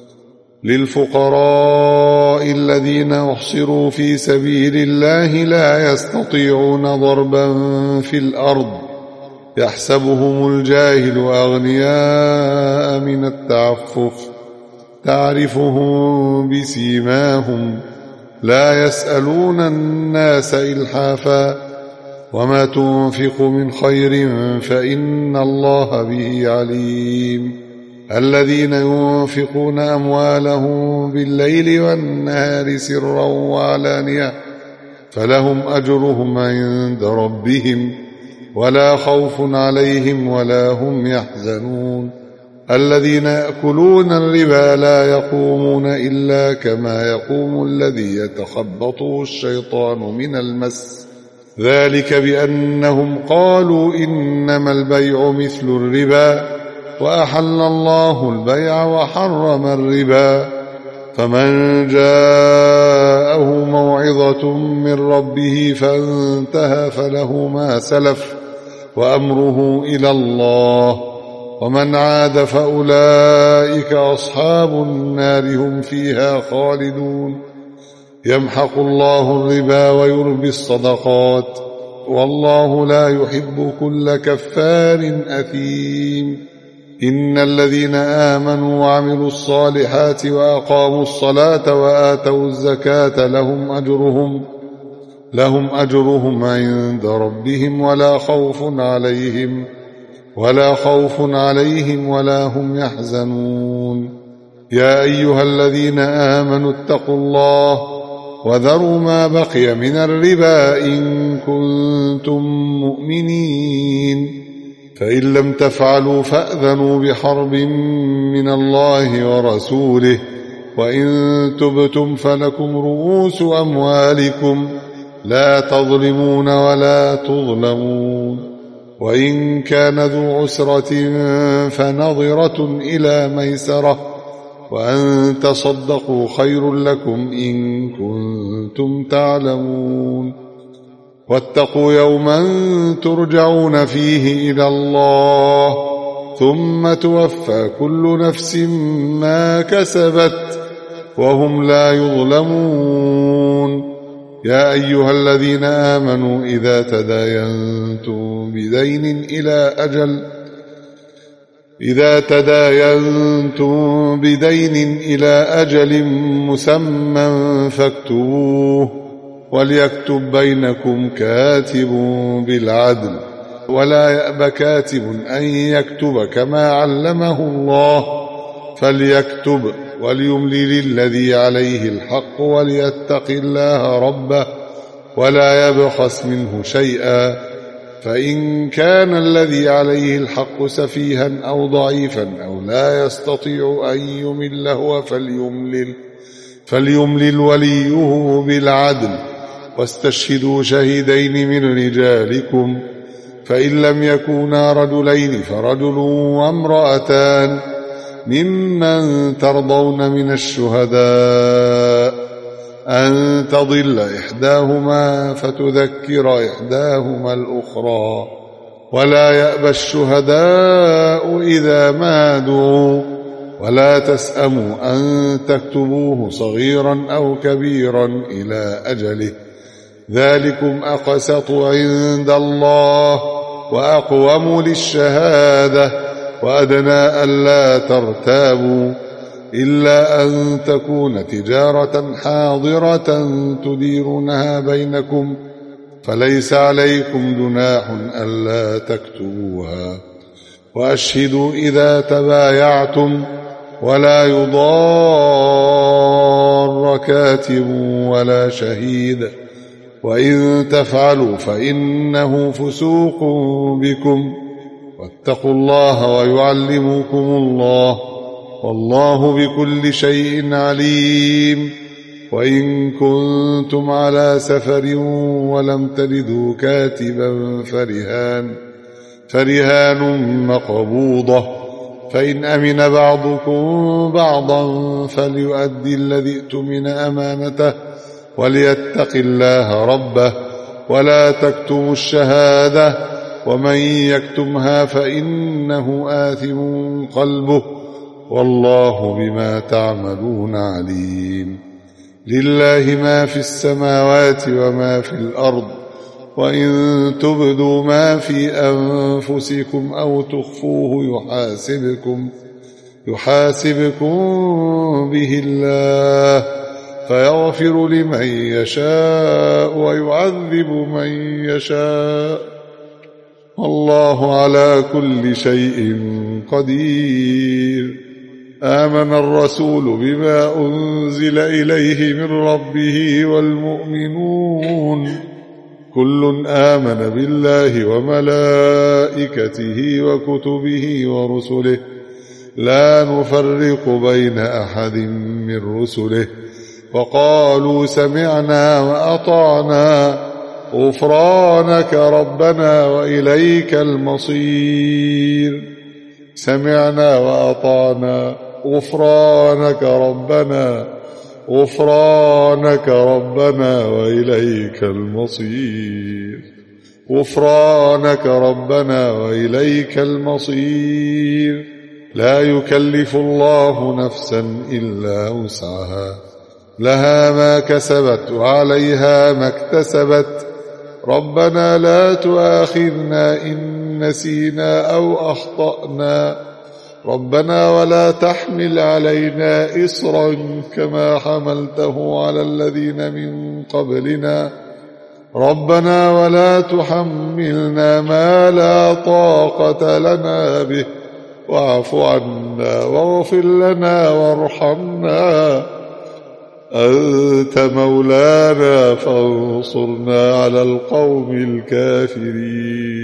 للفقراء الذين أحصروا في سبيل الله لا يستطيعون ضربا في الأرض يحسبهم الجاهل أغنياء من التعفف تعرفهم بسيماهم لا يسألون الناس إلحافا وما تنفق من خير فإن الله به عليم. الذين ينفقون أموالهم بالليل والنهار سرا وعلانية فلهم أجرهم عند ربهم ولا خوف عليهم ولا هم يحزنون. الذين يأكلون الربا لا يقومون إلا كما يقوم الذي يتخبطه الشيطان من المس ذلك بأنهم قالوا إنما البيع مثل الربا وأحل الله البيع وحرم الربا. فمن جاءه موعظة من ربه فانتهى فله ما سلف وأمره إلى الله ومن عاد فأولئك أصحاب النار هم فيها خالدون. يمحق الله الربا ويربي الصدقات والله لا يحب كل كفار أثيم. إن الذين آمنوا وعملوا الصالحات وأقاموا الصلاة وآتوا الزكاة لهم أجرهم عند ربهم ولا خوف عليهم ولا هم يحزنون. يا أيها الذين آمنوا اتقوا الله وذروا ما بقي من الربا إن كنتم مؤمنين فإن لم تفعلوا فأذنوا بحرب من الله ورسوله وإن تبتم فلكم رؤوس أموالكم لا تظلمون ولا تظلمون. وإن كان ذو عسرة فنظرة إلى ميسرة وأن تصدقوا خير لكم إن كنتم تعلمون. واتقوا يوما ترجعون فيه إلى الله ثم توفى كل نفس ما كسبت وهم لا يظلمون. يا أيها الذين آمنوا إذا تداينتم بدين إلى أجل مسمى فاكتبوه وليكتب بينكم كاتب بالعدل ولا يأب كاتب أن يكتب كما علمه الله فليكتب وليملل الذي عليه الحق وليتق الله ربه ولا يبخس منه شيئا فإن كان الذي عليه الحق سفيها أو ضعيفا أو لا يستطيع أن يمل هو فليملل وليه بالعدل واستشهدوا شهيدين من رجالكم فإن لم يكونا رجلين فرجل وامرأتان ممن ترضون من الشهداء أن تضل إحداهما فتذكر إحداهما الأخرى ولا يأبى الشهداء إذا ما دعوا ولا تسأموا أن تكتبوه صغيرا أو كبيرا إلى أجله ذلكم أقسط عند الله وأقوم للشهادة وأدنى ألا ترتابوا إلا أن تكون تجارة حاضرة تديرونها بينكم فليس عليكم جناح ألا تكتبوها وأشهدوا إذا تبايعتم ولا يضار كاتب ولا شهيد، وإن تفعلوا فإنه فسوق بكم، واتقوا الله ويعلمكم الله، والله بكل شيء عليم. وإن كنتم على سفر ولم تجدوا كاتبا فرهان مقبوضة، فإن أمن بعضكم بعضا فليؤدي الذي اؤتمن أمانته وليتق الله ربه ولا تكتموا الشهادة، ومن يكتمها فإنه آثم قلبه، والله بما تعملون عليم. لله ما في السماوات وما في الأرض، وإن تبدوا ما في أنفسكم أو تخفوه يحاسبكم به الله، فيغفر لمن يشاء ويعذب من يشاء، والله على كل شيء قدير. آمن الرسول بما أنزل إليه من ربه والمؤمنون كل آمن بالله وملائكته وكتبه ورسله لا نفرق بين أحد من رسله، وقالوا سمعنا وأطعنا غفرانك ربنا وإليك المصير. سمعنا وأطعنا غفرانك ربنا وإليك المصير. غفرانك ربنا وإليك المصير. لا يكلف الله نفسا إلا وسعها، لها ما كسبت وعليها ما اكتسبت. ربنا لا تؤاخذنا إن نسينا أو أخطأنا، ربنا ولا تحمل علينا إصرا كما حملته على الذين من قبلنا، ربنا ولا تحملنا ما لا طاقة لنا به، واعف عنا واغفر لنا وارحمنا، أنت مولانا فانصرنا على القوم الكافرين.